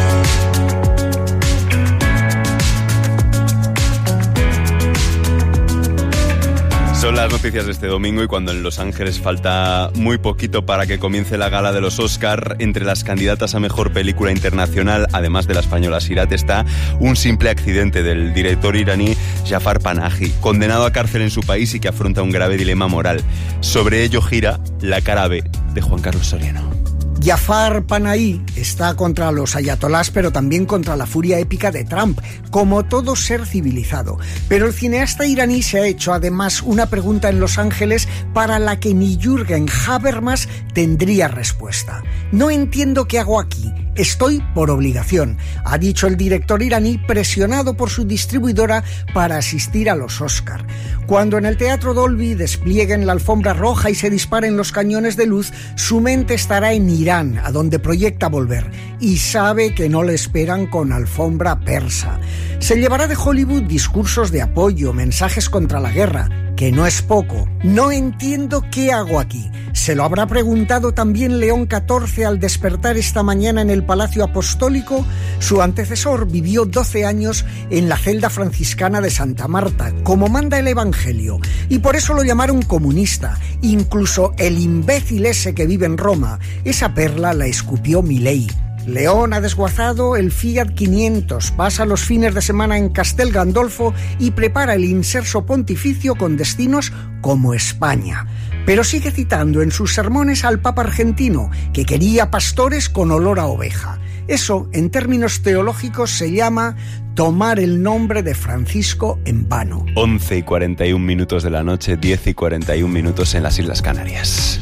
Son las noticias de este domingo, y cuando en Los Ángeles falta muy poquito para que comience la gala de los Oscar, entre las candidatas a Mejor Película Internacional, además de la española Sirat, está Un simple accidente, del director iraní Jafar Panahi, condenado a cárcel en su país y que afronta un grave dilema moral. Sobre ello gira La cara B, de Juan Carlos Soriano. Jafar Panahi está contra los ayatolás, pero también contra la furia épica de Trump, como todo ser civilizado. Pero el cineasta iraní se ha hecho además una pregunta en Los Ángeles para la que ni Jürgen Habermas tendría respuesta. No entiendo qué hago aquí. Estoy por obligación, ha dicho el director iraní, presionado por su distribuidora para asistir a los Oscar. Cuando en el Teatro Dolby desplieguen la alfombra roja y se disparen los cañones de luz, su mente estará en Irán, a donde proyecta volver, y sabe que no le esperan con alfombra persa. Se llevará de Hollywood discursos de apoyo, mensajes contra la guerra, que no es poco. No entiendo qué hago aquí. Se lo habrá preguntado también León catorce al despertar esta mañana en el Palacio Apostólico. Su antecesor vivió doce años en la celda franciscana de Santa Marta, como manda el Evangelio, y por eso lo llamaron comunista. Incluso el imbécil ese que vive en Roma, esa perla la escupió Milei. León ha desguazado el Fiat quinientos, pasa los fines de semana en Castel Gandolfo y prepara el inserso pontificio con destinos como España. Pero sigue citando en sus sermones al Papa argentino, que quería pastores con olor a oveja. Eso, en términos teológicos, se llama tomar el nombre de Francisco en vano. once y cuarenta y un minutos de la noche, diez y cuarenta y un minutos en las Islas Canarias.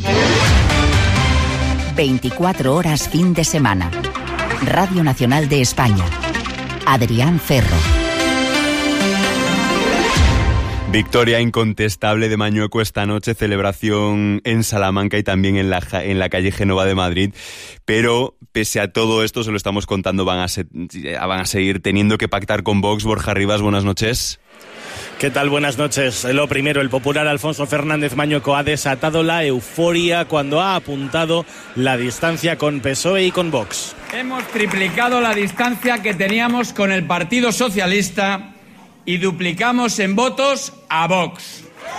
veinticuatro horas fin de semana. Radio Nacional de España. Adrián Ferro. Victoria incontestable de Mañueco esta noche, celebración en Salamanca y también en la, en la calle Génova de Madrid, pero pese a todo esto, se lo estamos contando, van a, se, van a seguir teniendo que pactar con Vox. Borja Rivas, buenas noches. ¿Qué tal? Buenas noches. Lo primero, el popular Alfonso Fernández Mañueco ha desatado la euforia cuando ha apuntado la distancia con P S O E y con Vox. Hemos triplicado la distancia que teníamos con el Partido Socialista y duplicamos en votos a Vox.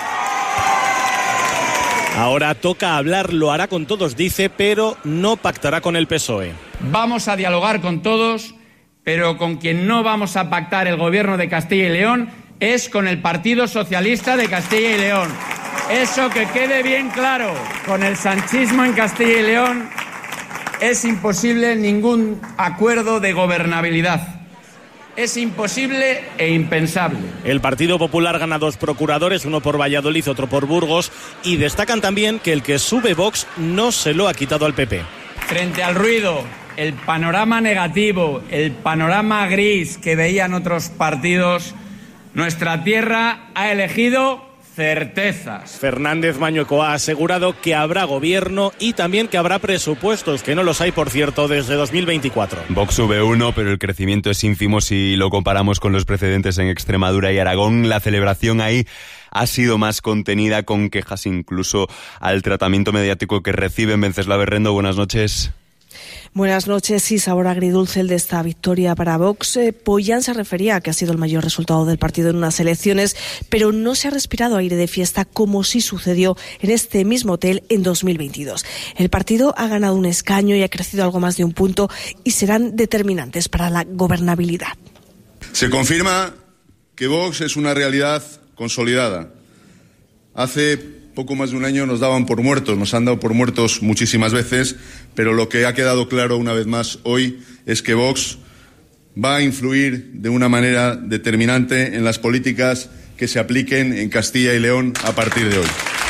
Ahora toca hablar, lo hará con todos, dice, pero no pactará con el P S O E. Vamos a dialogar con todos, pero con quien no vamos a pactar el gobierno de Castilla y León es con el Partido Socialista de Castilla y León. Eso que quede bien claro. Con el sanchismo en Castilla y León es imposible ningún acuerdo de gobernabilidad. Es imposible e impensable. El Partido Popular gana dos procuradores, uno por Valladolid, otro por Burgos, y destacan también que el que sube Vox no se lo ha quitado al P P. Frente al ruido, el panorama negativo, el panorama gris que veían otros partidos, nuestra tierra ha elegido certezas. Fernández Mañueco ha asegurado que habrá gobierno y también que habrá presupuestos, que no los hay, por cierto, desde dos mil veinticuatro. Vox sube uno, pero el crecimiento es ínfimo si lo comparamos con los precedentes en Extremadura y Aragón. La celebración ahí ha sido más contenida, con quejas incluso al tratamiento mediático que reciben. Venceslao Berrendo, buenas noches. Buenas noches. Sí, sabor agridulce el de esta victoria para Vox. Eh, Pollán se refería a que ha sido el mayor resultado del partido en unas elecciones, pero no se ha respirado aire de fiesta como sí sucedió en este mismo hotel en dos mil veintidós. El partido ha ganado un escaño y ha crecido algo más de un punto y serán determinantes para la gobernabilidad. Se confirma que Vox es una realidad consolidada. Hace poco más de un año nos daban por muertos, nos han dado por muertos muchísimas veces, pero lo que ha quedado claro una vez más hoy es que Vox va a influir de una manera determinante en las políticas que se apliquen en Castilla y León a partir de hoy.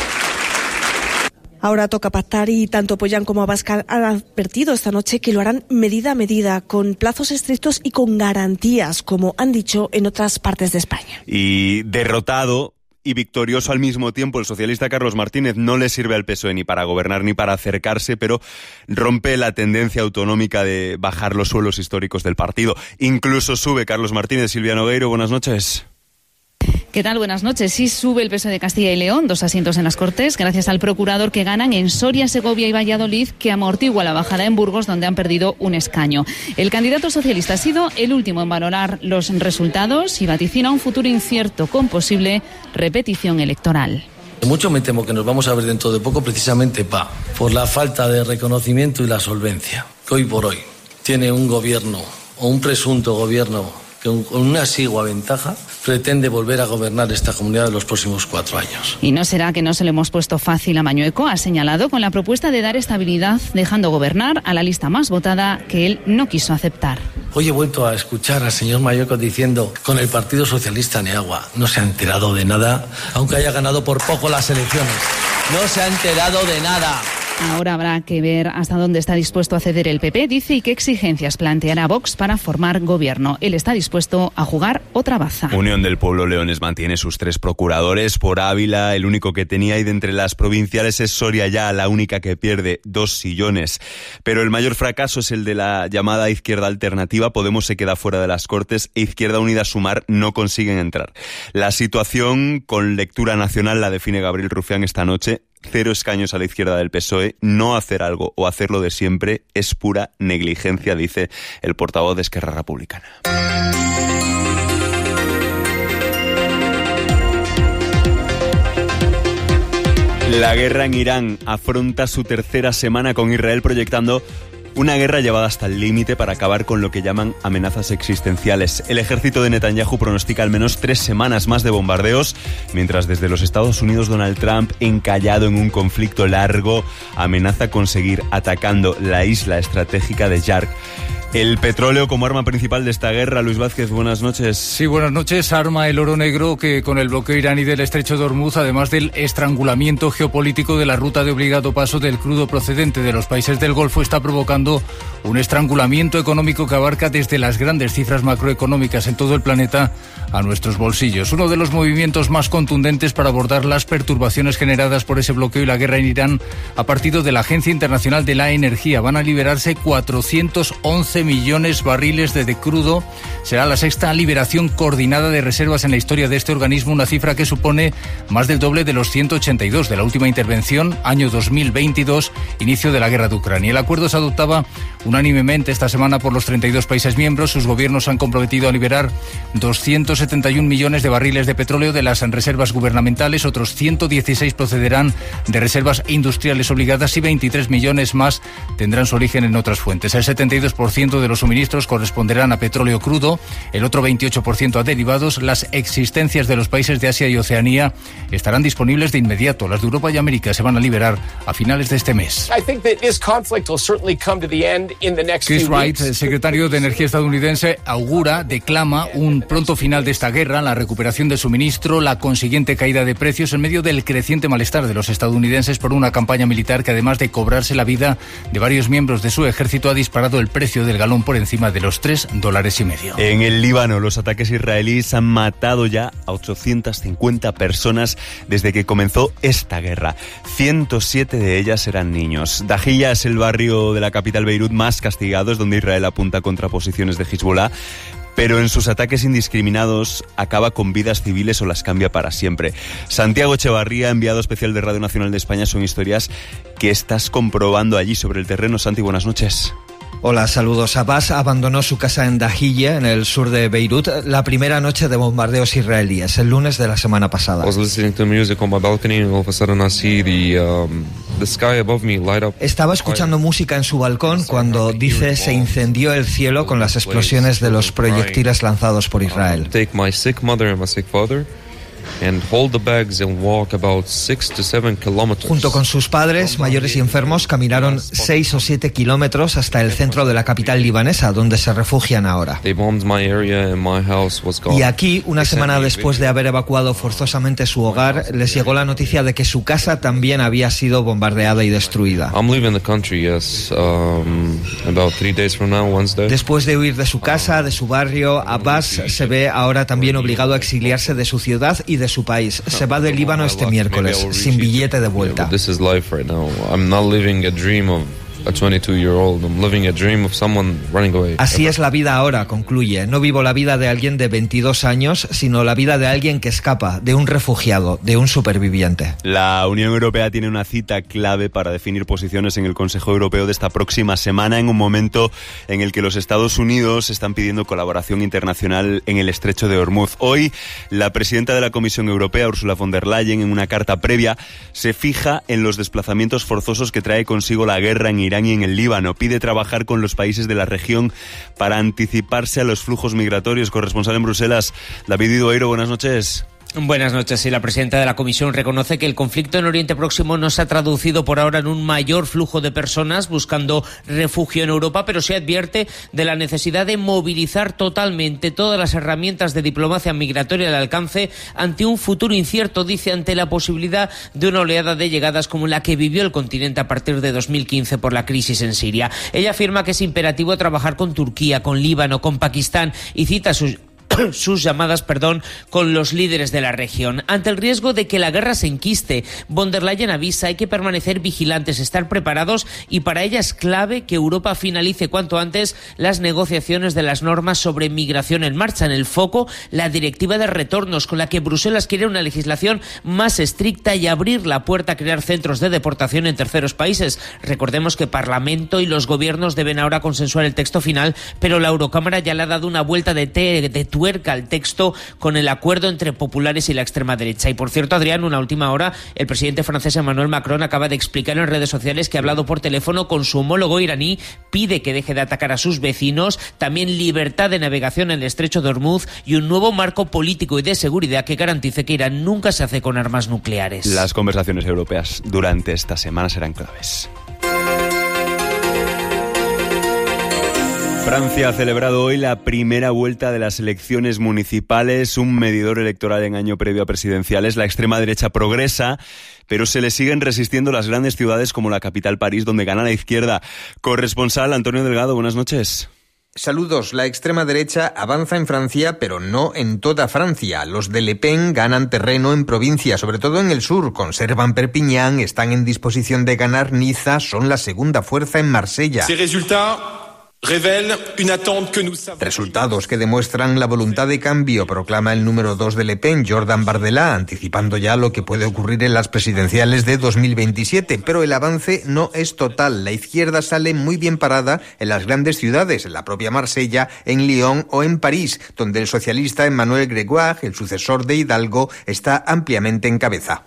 Ahora toca pactar y tanto Pollán como Abascal han advertido esta noche que lo harán medida a medida, con plazos estrictos y con garantías, como han dicho en otras partes de España. Y derrotado y victorioso al mismo tiempo, el socialista Carlos Martínez no le sirve al P S O E ni para gobernar ni para acercarse, pero rompe la tendencia autonómica de bajar los suelos históricos del partido. Incluso sube Carlos Martínez. Silvia Nogueiro, buenas noches. ¿Qué tal? Buenas noches. Sí, sube el P S O E de Castilla y León, dos asientos en las Cortes, gracias al procurador que ganan en Soria, Segovia y Valladolid, que amortigua la bajada en Burgos, donde han perdido un escaño. El candidato socialista ha sido el último en valorar los resultados y vaticina un futuro incierto con posible repetición electoral. Mucho me temo que nos vamos a ver dentro de poco, precisamente pa, por la falta de reconocimiento y la solvencia que hoy por hoy tiene un gobierno o un presunto gobierno que con una asigua ventaja pretende volver a gobernar esta comunidad en los próximos cuatro años. Y no será que no se lo hemos puesto fácil a Mañueco, ha señalado, con la propuesta de dar estabilidad, dejando gobernar a la lista más votada que él no quiso aceptar. Hoy he vuelto a escuchar al señor Mañueco diciendo, con el Partido Socialista ni agua. No se ha enterado de nada, aunque haya ganado por poco las elecciones. No se ha enterado de nada. Ahora habrá que ver hasta dónde está dispuesto a ceder el P P, dice, y qué exigencias planteará Vox para formar gobierno. Él está dispuesto a jugar otra baza. Unión del Pueblo Leones mantiene sus tres procuradores. Por Ávila, el único que tenía, y de entre las provinciales es Soria, ya la única que pierde dos sillones. Pero el mayor fracaso es el de la llamada izquierda alternativa. Podemos se queda fuera de las Cortes e Izquierda Unida Sumar no consiguen entrar. La situación, con lectura nacional, la define Gabriel Rufián esta noche. Cero escaños a la izquierda del P S O E, no hacer algo o hacerlo de siempre es pura negligencia, dice el portavoz de Esquerra Republicana. La guerra en Irán afronta su tercera semana, con Israel proyectando una guerra llevada hasta el límite para acabar con lo que llaman amenazas existenciales. El ejército de Netanyahu pronostica al menos tres semanas más de bombardeos, mientras desde los Estados Unidos Donald Trump, encallado en un conflicto largo, amenaza con seguir atacando la isla estratégica de Yark. El petróleo como arma principal de esta guerra. Luis Vázquez, buenas noches. Sí, buenas noches. Arma el oro negro que, con el bloqueo iraní del estrecho de Hormuz, además del estrangulamiento geopolítico de la ruta de obligado paso del crudo procedente de los países del Golfo, está provocando un estrangulamiento económico que abarca desde las grandes cifras macroeconómicas en todo el planeta a nuestros bolsillos. Uno de los movimientos más contundentes para abordar las perturbaciones generadas por ese bloqueo y la guerra en Irán ha partido de la Agencia Internacional de la Energía. Van a liberarse cuatrocientos once millones barriles de, de crudo. Será la sexta liberación coordinada de reservas en la historia de este organismo, una cifra que supone más del doble de los ciento ochenta y dos de la última intervención, año dos mil veintidós, inicio de la guerra de Ucrania. El acuerdo se adoptaba unánimemente esta semana por los treinta y dos países miembros. Sus gobiernos han comprometido a liberar doscientos setenta y un millones de barriles de petróleo de las reservas gubernamentales, otros ciento dieciséis procederán de reservas industriales obligadas y veintitrés millones más tendrán su origen en otras fuentes. El setenta y dos por ciento de los suministros corresponderán a petróleo crudo, el otro veintiocho por ciento a derivados. Las existencias de los países de Asia y Oceanía estarán disponibles de inmediato. Las de Europa y América se van a liberar a finales de este mes. Chris Wright, el secretario de Energía estadounidense, augura, declama un pronto final de esta guerra, la recuperación del suministro, la consiguiente caída de precios en medio del creciente malestar de los estadounidenses por una campaña militar que, además de cobrarse la vida de varios miembros de su ejército, ha disparado el precio de la del galón por encima de los tres dólares y medio. En el Líbano, los ataques israelíes han matado ya a ochocientas cincuenta personas desde que comenzó esta guerra. ciento siete de ellas eran niños. Dahiyya es el barrio de la capital Beirut más castigado, es donde Israel apunta contra posiciones de Hezbollah, pero en sus ataques indiscriminados acaba con vidas civiles o las cambia para siempre. Santiago Echevarría, enviado especial de Radio Nacional de España, son historias que estás comprobando allí sobre el terreno. Santi, buenas noches. Hola, saludos. Abbas abandonó su casa en Dahiyya, en el sur de Beirut, la primera noche de bombardeos israelíes, el lunes de la semana pasada. Estaba escuchando música en su balcón cuando, dice, se incendió el cielo con las explosiones de los proyectiles lanzados por Israel. And hold the bags and walk about six to seven kilometers. Junto con sus padres, mayores y enfermos, caminaron seis o siete kilómetros hasta el centro de la capital libanesa, donde se refugian ahora. They bombed my area and my house was gone. Y aquí, una semana después de haber evacuado forzosamente su hogar, les llegó la noticia de que su casa también había sido bombardeada y destruida. I'm leaving the country, yes, um, about three days from now, Wednesday. Después de huir de su casa, de su barrio, Abbas se ve ahora también obligado a exiliarse de su ciudad y de su país. Se va de Líbano este miércoles, sin billete de vuelta. This is life right now. I'm not living a dream of a twenty-two-year-old. I'm living a dream of someone running away. Así es la vida ahora, concluye. No vivo la vida de alguien de veintidós años, sino la vida de alguien que escapa, de un refugiado, de un superviviente. La Unión Europea tiene una cita clave para definir posiciones en el Consejo Europeo de esta próxima semana, en un momento en el que los Estados Unidos están pidiendo colaboración internacional en el estrecho de Hormuz. Hoy, la presidenta de la Comisión Europea, Ursula von der Leyen, en una carta previa, se fija en los desplazamientos forzosos que trae consigo la guerra en Irán y en el Líbano. Pide trabajar con los países de la región para anticiparse a los flujos migratorios. Corresponsal en Bruselas, David Idueiro, buenas noches. Buenas noches. Sí, la presidenta de la Comisión reconoce que el conflicto en Oriente Próximo no se ha traducido por ahora en un mayor flujo de personas buscando refugio en Europa, pero se advierte de la necesidad de movilizar totalmente todas las herramientas de diplomacia migratoria al alcance ante un futuro incierto, dice, ante la posibilidad de una oleada de llegadas como la que vivió el continente a partir de dos mil quince por la crisis en Siria. Ella afirma que es imperativo trabajar con Turquía, con Líbano, con Pakistán y cita sus sus llamadas, perdón, con los líderes de la región. Ante el riesgo de que la guerra se enquiste, von der Leyen avisa: hay que permanecer vigilantes, estar preparados, y para ella es clave que Europa finalice cuanto antes las negociaciones de las normas sobre migración en marcha. En el foco, la directiva de retornos, con la que Bruselas quiere una legislación más estricta y abrir la puerta a crear centros de deportación en terceros países. Recordemos que Parlamento y los gobiernos deben ahora consensuar el texto final, pero la Eurocámara ya le ha dado una vuelta de, te, de tuerca al texto con el acuerdo entre populares y la extrema derecha. Y por cierto, Adrián, una última hora, el presidente francés Emmanuel Macron acaba de explicar en redes sociales que ha hablado por teléfono con su homólogo iraní, pide que deje de atacar a sus vecinos, también libertad de navegación en el estrecho de Hormuz y un nuevo marco político y de seguridad que garantice que Irán nunca se hace con armas nucleares. Las conversaciones europeas durante esta semana serán claves. Francia ha celebrado hoy la primera vuelta de las elecciones municipales, un medidor electoral en año previo a presidenciales. La extrema derecha progresa, pero se le siguen resistiendo las grandes ciudades como la capital París, donde gana la izquierda. Corresponsal Antonio Delgado, buenas noches. Saludos. La extrema derecha avanza en Francia, pero no en toda Francia. Los de Le Pen ganan terreno en provincia, sobre todo en el sur. Conservan Perpiñán, están en disposición de ganar Niza, son la segunda fuerza en Marsella. Resultados que demuestran la voluntad de cambio, proclama el número dos de Le Pen, Jordan Bardella, anticipando ya lo que puede ocurrir en las presidenciales de dos mil veintisiete. Pero el avance no es total. La izquierda sale muy bien parada en las grandes ciudades, en la propia Marsella, en Lyon o en París, donde el socialista Emmanuel Grégoire, el sucesor de Hidalgo, está ampliamente en cabeza.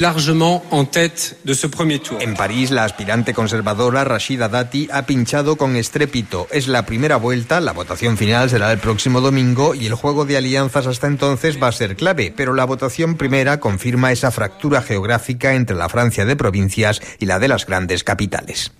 En París, la aspirante conservadora Rashida Dati ha pinchado con estrépito. Es la primera vuelta, la votación final será el próximo domingo y el juego de alianzas hasta entonces va a ser clave, pero la votación primera confirma esa fractura geográfica entre la Francia de provincias y la de las grandes capitales.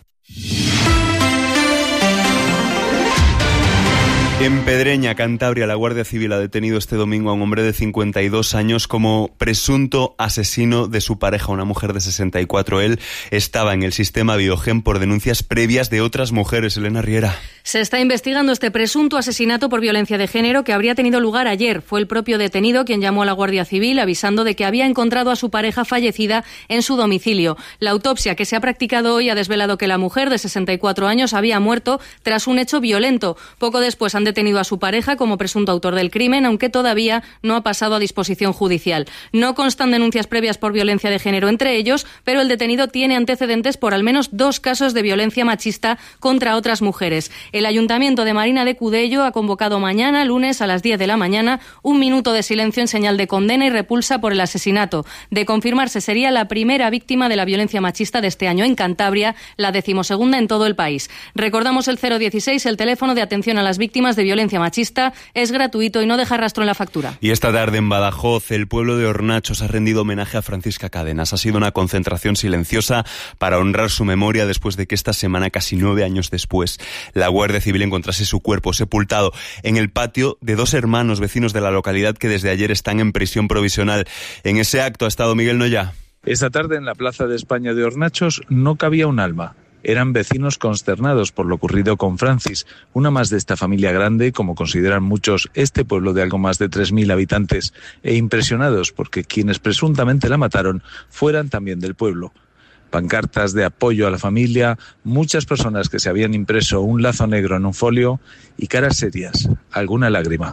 En Pedreña, Cantabria, la Guardia Civil ha detenido este domingo a un hombre de cincuenta y dos años como presunto asesino de su pareja, una mujer de sesenta y cuatro. Él estaba en el sistema Biogen por denuncias previas de otras mujeres. Elena Riera. Se está investigando este presunto asesinato por violencia de género que habría tenido lugar ayer. Fue el propio detenido quien llamó a la Guardia Civil avisando de que había encontrado a su pareja fallecida en su domicilio. La autopsia que se ha practicado hoy ha desvelado que la mujer de sesenta y cuatro años había muerto tras un hecho violento. Poco después han detenido a su pareja como presunto autor del crimen, aunque todavía no ha pasado a disposición judicial. No constan denuncias previas por violencia de género entre ellos, pero el detenido tiene antecedentes por al menos dos casos de violencia machista contra otras mujeres. El Ayuntamiento de Marina de Cudello ha convocado mañana, lunes a las diez de la mañana, un minuto de silencio en señal de condena y repulsa por el asesinato. De confirmarse, sería la primera víctima de la violencia machista de este año en Cantabria, la decimosegunda en todo el país. Recordamos el cero dieciséis, el teléfono de atención a las víctimas de violencia machista. Es gratuito y no deja rastro en la factura. Y esta tarde en Badajoz, el pueblo de Hornachos ha rendido homenaje a Francisca Cadenas. Ha sido una concentración silenciosa para honrar su memoria después de que esta semana, casi nueve años después, la Guardia Civil encontrase su cuerpo sepultado en el patio de dos hermanos vecinos de la localidad que desde ayer están en prisión provisional. En ese acto ha estado Miguel Noya. Esta tarde en la Plaza de España de Hornachos no cabía un alma. Eran vecinos consternados por lo ocurrido con Francis, una más de esta familia grande, como consideran muchos este pueblo de algo más de tres mil habitantes, e impresionados porque quienes presuntamente la mataron fueran también del pueblo. Pancartas de apoyo a la familia, muchas personas que se habían impreso un lazo negro en un folio y caras serias, alguna lágrima.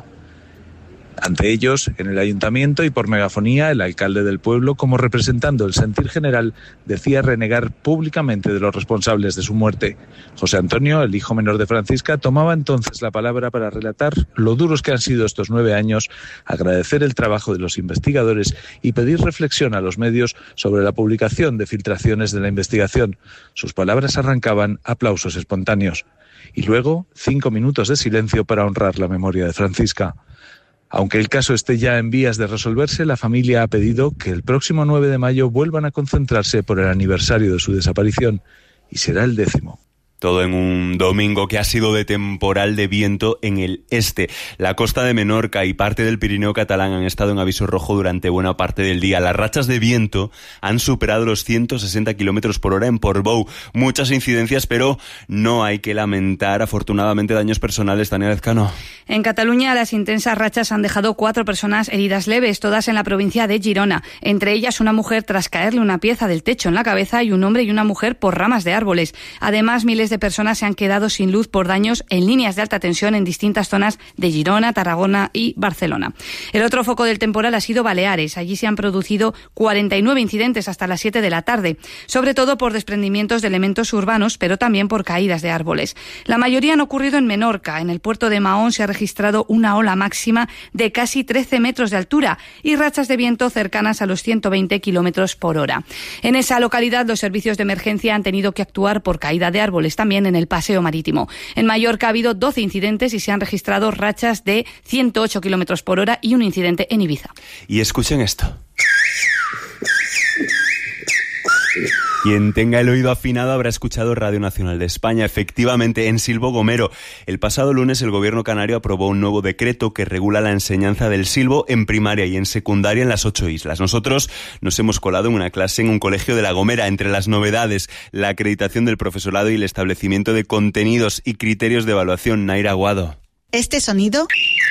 Ante ellos, en el ayuntamiento y por megafonía, el alcalde del pueblo, como representando el sentir general, decía renegar públicamente de los responsables de su muerte. José Antonio, el hijo menor de Francisca, tomaba entonces la palabra para relatar lo duros que han sido estos nueve años, agradecer el trabajo de los investigadores y pedir reflexión a los medios sobre la publicación de filtraciones de la investigación. Sus palabras arrancaban aplausos espontáneos. Y luego, cinco minutos de silencio para honrar la memoria de Francisca. Aunque el caso esté ya en vías de resolverse, la familia ha pedido que el próximo nueve de mayo vuelvan a concentrarse por el aniversario de su desaparición, y será el décimo. Todo en un domingo que ha sido de temporal de viento en el este. La costa de Menorca y parte del Pirineo catalán han estado en aviso rojo durante buena parte del día. Las rachas de viento han superado los ciento sesenta kilómetros por hora en Portbou. Muchas incidencias, pero no hay que lamentar, afortunadamente, daños personales. Tania Lezcano. En Cataluña, las intensas rachas han dejado cuatro personas heridas leves, todas en la provincia de Girona. Entre ellas, una mujer tras caerle una pieza del techo en la cabeza y un hombre y una mujer por ramas de árboles. Además, miles de personas se han quedado sin luz por daños en líneas de alta tensión en distintas zonas de Girona, Tarragona y Barcelona. El otro foco del temporal ha sido Baleares. Allí se han producido cuarenta y nueve incidentes hasta las siete de la tarde, sobre todo por desprendimientos de elementos urbanos, pero también por caídas de árboles. La mayoría han ocurrido en Menorca. En el puerto de Mahón se ha registrado una ola máxima de casi trece metros de altura y rachas de viento cercanas a los ciento veinte kilómetros por hora. En esa localidad, los servicios de emergencia han tenido que actuar por caída de árboles, también en el paseo marítimo. En Mallorca ha habido doce incidentes y se han registrado rachas de ciento ocho kilómetros por hora y un incidente en Ibiza. Y escuchen esto. Quien tenga el oído afinado habrá escuchado Radio Nacional de España. Efectivamente, en silbo gomero. El pasado lunes el gobierno canario aprobó un nuevo decreto que regula la enseñanza del silbo en primaria y en secundaria en las ocho islas. Nosotros nos hemos colado en una clase en un colegio de La Gomera. Entre las novedades, la acreditación del profesorado y el establecimiento de contenidos y criterios de evaluación. Naira Aguado. Este sonido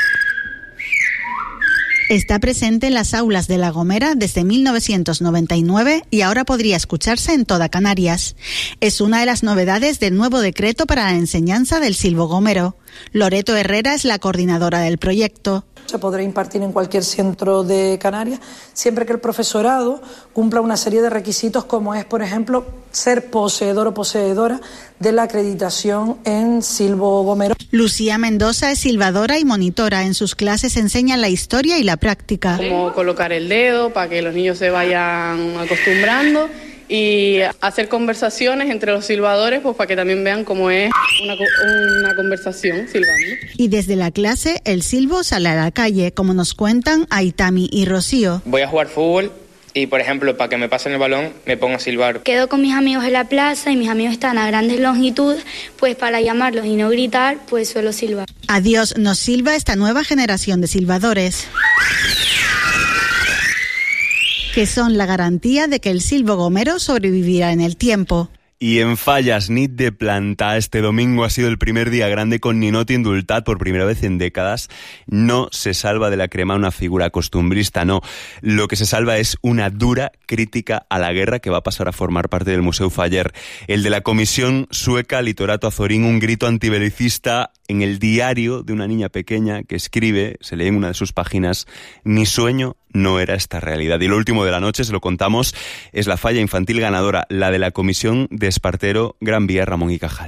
está presente en las aulas de La Gomera desde mil novecientos noventa y nueve y ahora podría escucharse en toda Canarias. Es una de las novedades del nuevo decreto para la enseñanza del silbo gomero. Loreto Herrera es la coordinadora del proyecto. Se podrá impartir en cualquier centro de Canarias siempre que el profesorado cumpla una serie de requisitos, como es, por ejemplo, ser poseedor o poseedora de la acreditación en silbo gomero. Lucía Mendoza es silbadora y monitora. En sus clases enseña la historia y la práctica. Cómo colocar el dedo para que los niños se vayan acostumbrando y hacer conversaciones entre los silbadores, pues para que también vean cómo es una, una conversación silbando. Y desde la clase el silbo sale a la calle, como nos cuentan Aitami y Rocío. Voy a jugar fútbol y, por ejemplo, para que me pasen el balón, me pongo a silbar. Quedo con mis amigos en la plaza y mis amigos están a grandes longitudes, pues para llamarlos y no gritar, pues suelo silbar. Adiós nos silba esta nueva generación de silbadores, que son la garantía de que el silbo gomero sobrevivirá en el tiempo. Y en Fallas, nit de planta, este domingo ha sido el primer día grande con ninot indultat por primera vez en décadas. No se salva de la crema una figura costumbrista, no. Lo que se salva es una dura crítica a la guerra que va a pasar a formar parte del Museu Faller. El de la comisión sueca Litorato Azorín, un grito antibelicista en el diario de una niña pequeña que escribe, se lee en una de sus páginas: mi sueño no era esta realidad. Y lo último de la noche, se lo contamos, es la falla infantil ganadora, la de la comisión de Espartero, Gran Vía, Ramón y Cajal.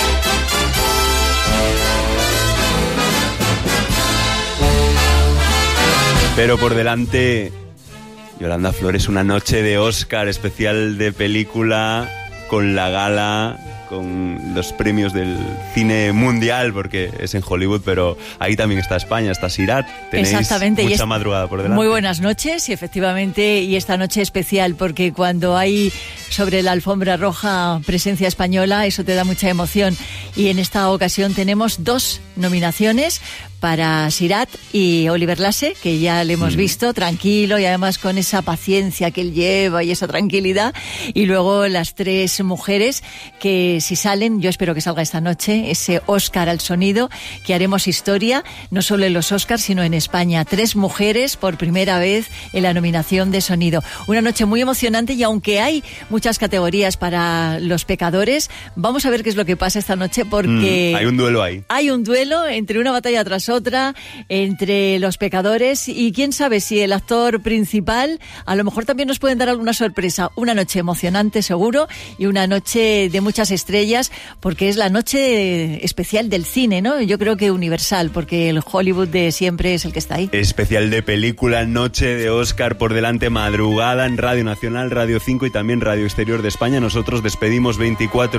Pero por delante, Yolanda Flores, una noche de Oscar, especial de película, con la gala, con los premios del cine mundial, porque es en Hollywood, pero ahí también está España, está Sirat. Tenéis Exactamente, mucha y es... madrugada por delante. Muy buenas noches, y efectivamente, y esta noche especial, porque cuando hay sobre la alfombra roja presencia española, eso te da mucha emoción. Y en esta ocasión tenemos dos nominaciones para Sirat y Oliver Lasse, que ya le hemos mm. visto, tranquilo y además con esa paciencia que él lleva y esa tranquilidad. Y luego las tres mujeres que, si salen, yo espero que salga esta noche, ese Oscar al sonido, que haremos historia, no solo en los Oscars, sino en España. Tres mujeres por primera vez en la nominación de sonido. Una noche muy emocionante, y aunque hay muchas categorías para los pecadores, vamos a ver qué es lo que pasa esta noche, porque... Mm, hay un duelo ahí. Hay un duelo entre una batalla tras otra, entre los pecadores, y quién sabe si el actor principal a lo mejor también nos pueden dar alguna sorpresa. Una noche emocionante seguro, y una noche de muchas estrellas, porque es la noche especial del cine, ¿no? Yo creo que universal, porque el Hollywood de siempre es el que está ahí. Especial de película, noche de Oscar por delante, madrugada en Radio Nacional, Radio cinco y también Radio Exterior de España. Nosotros despedimos veinticuatro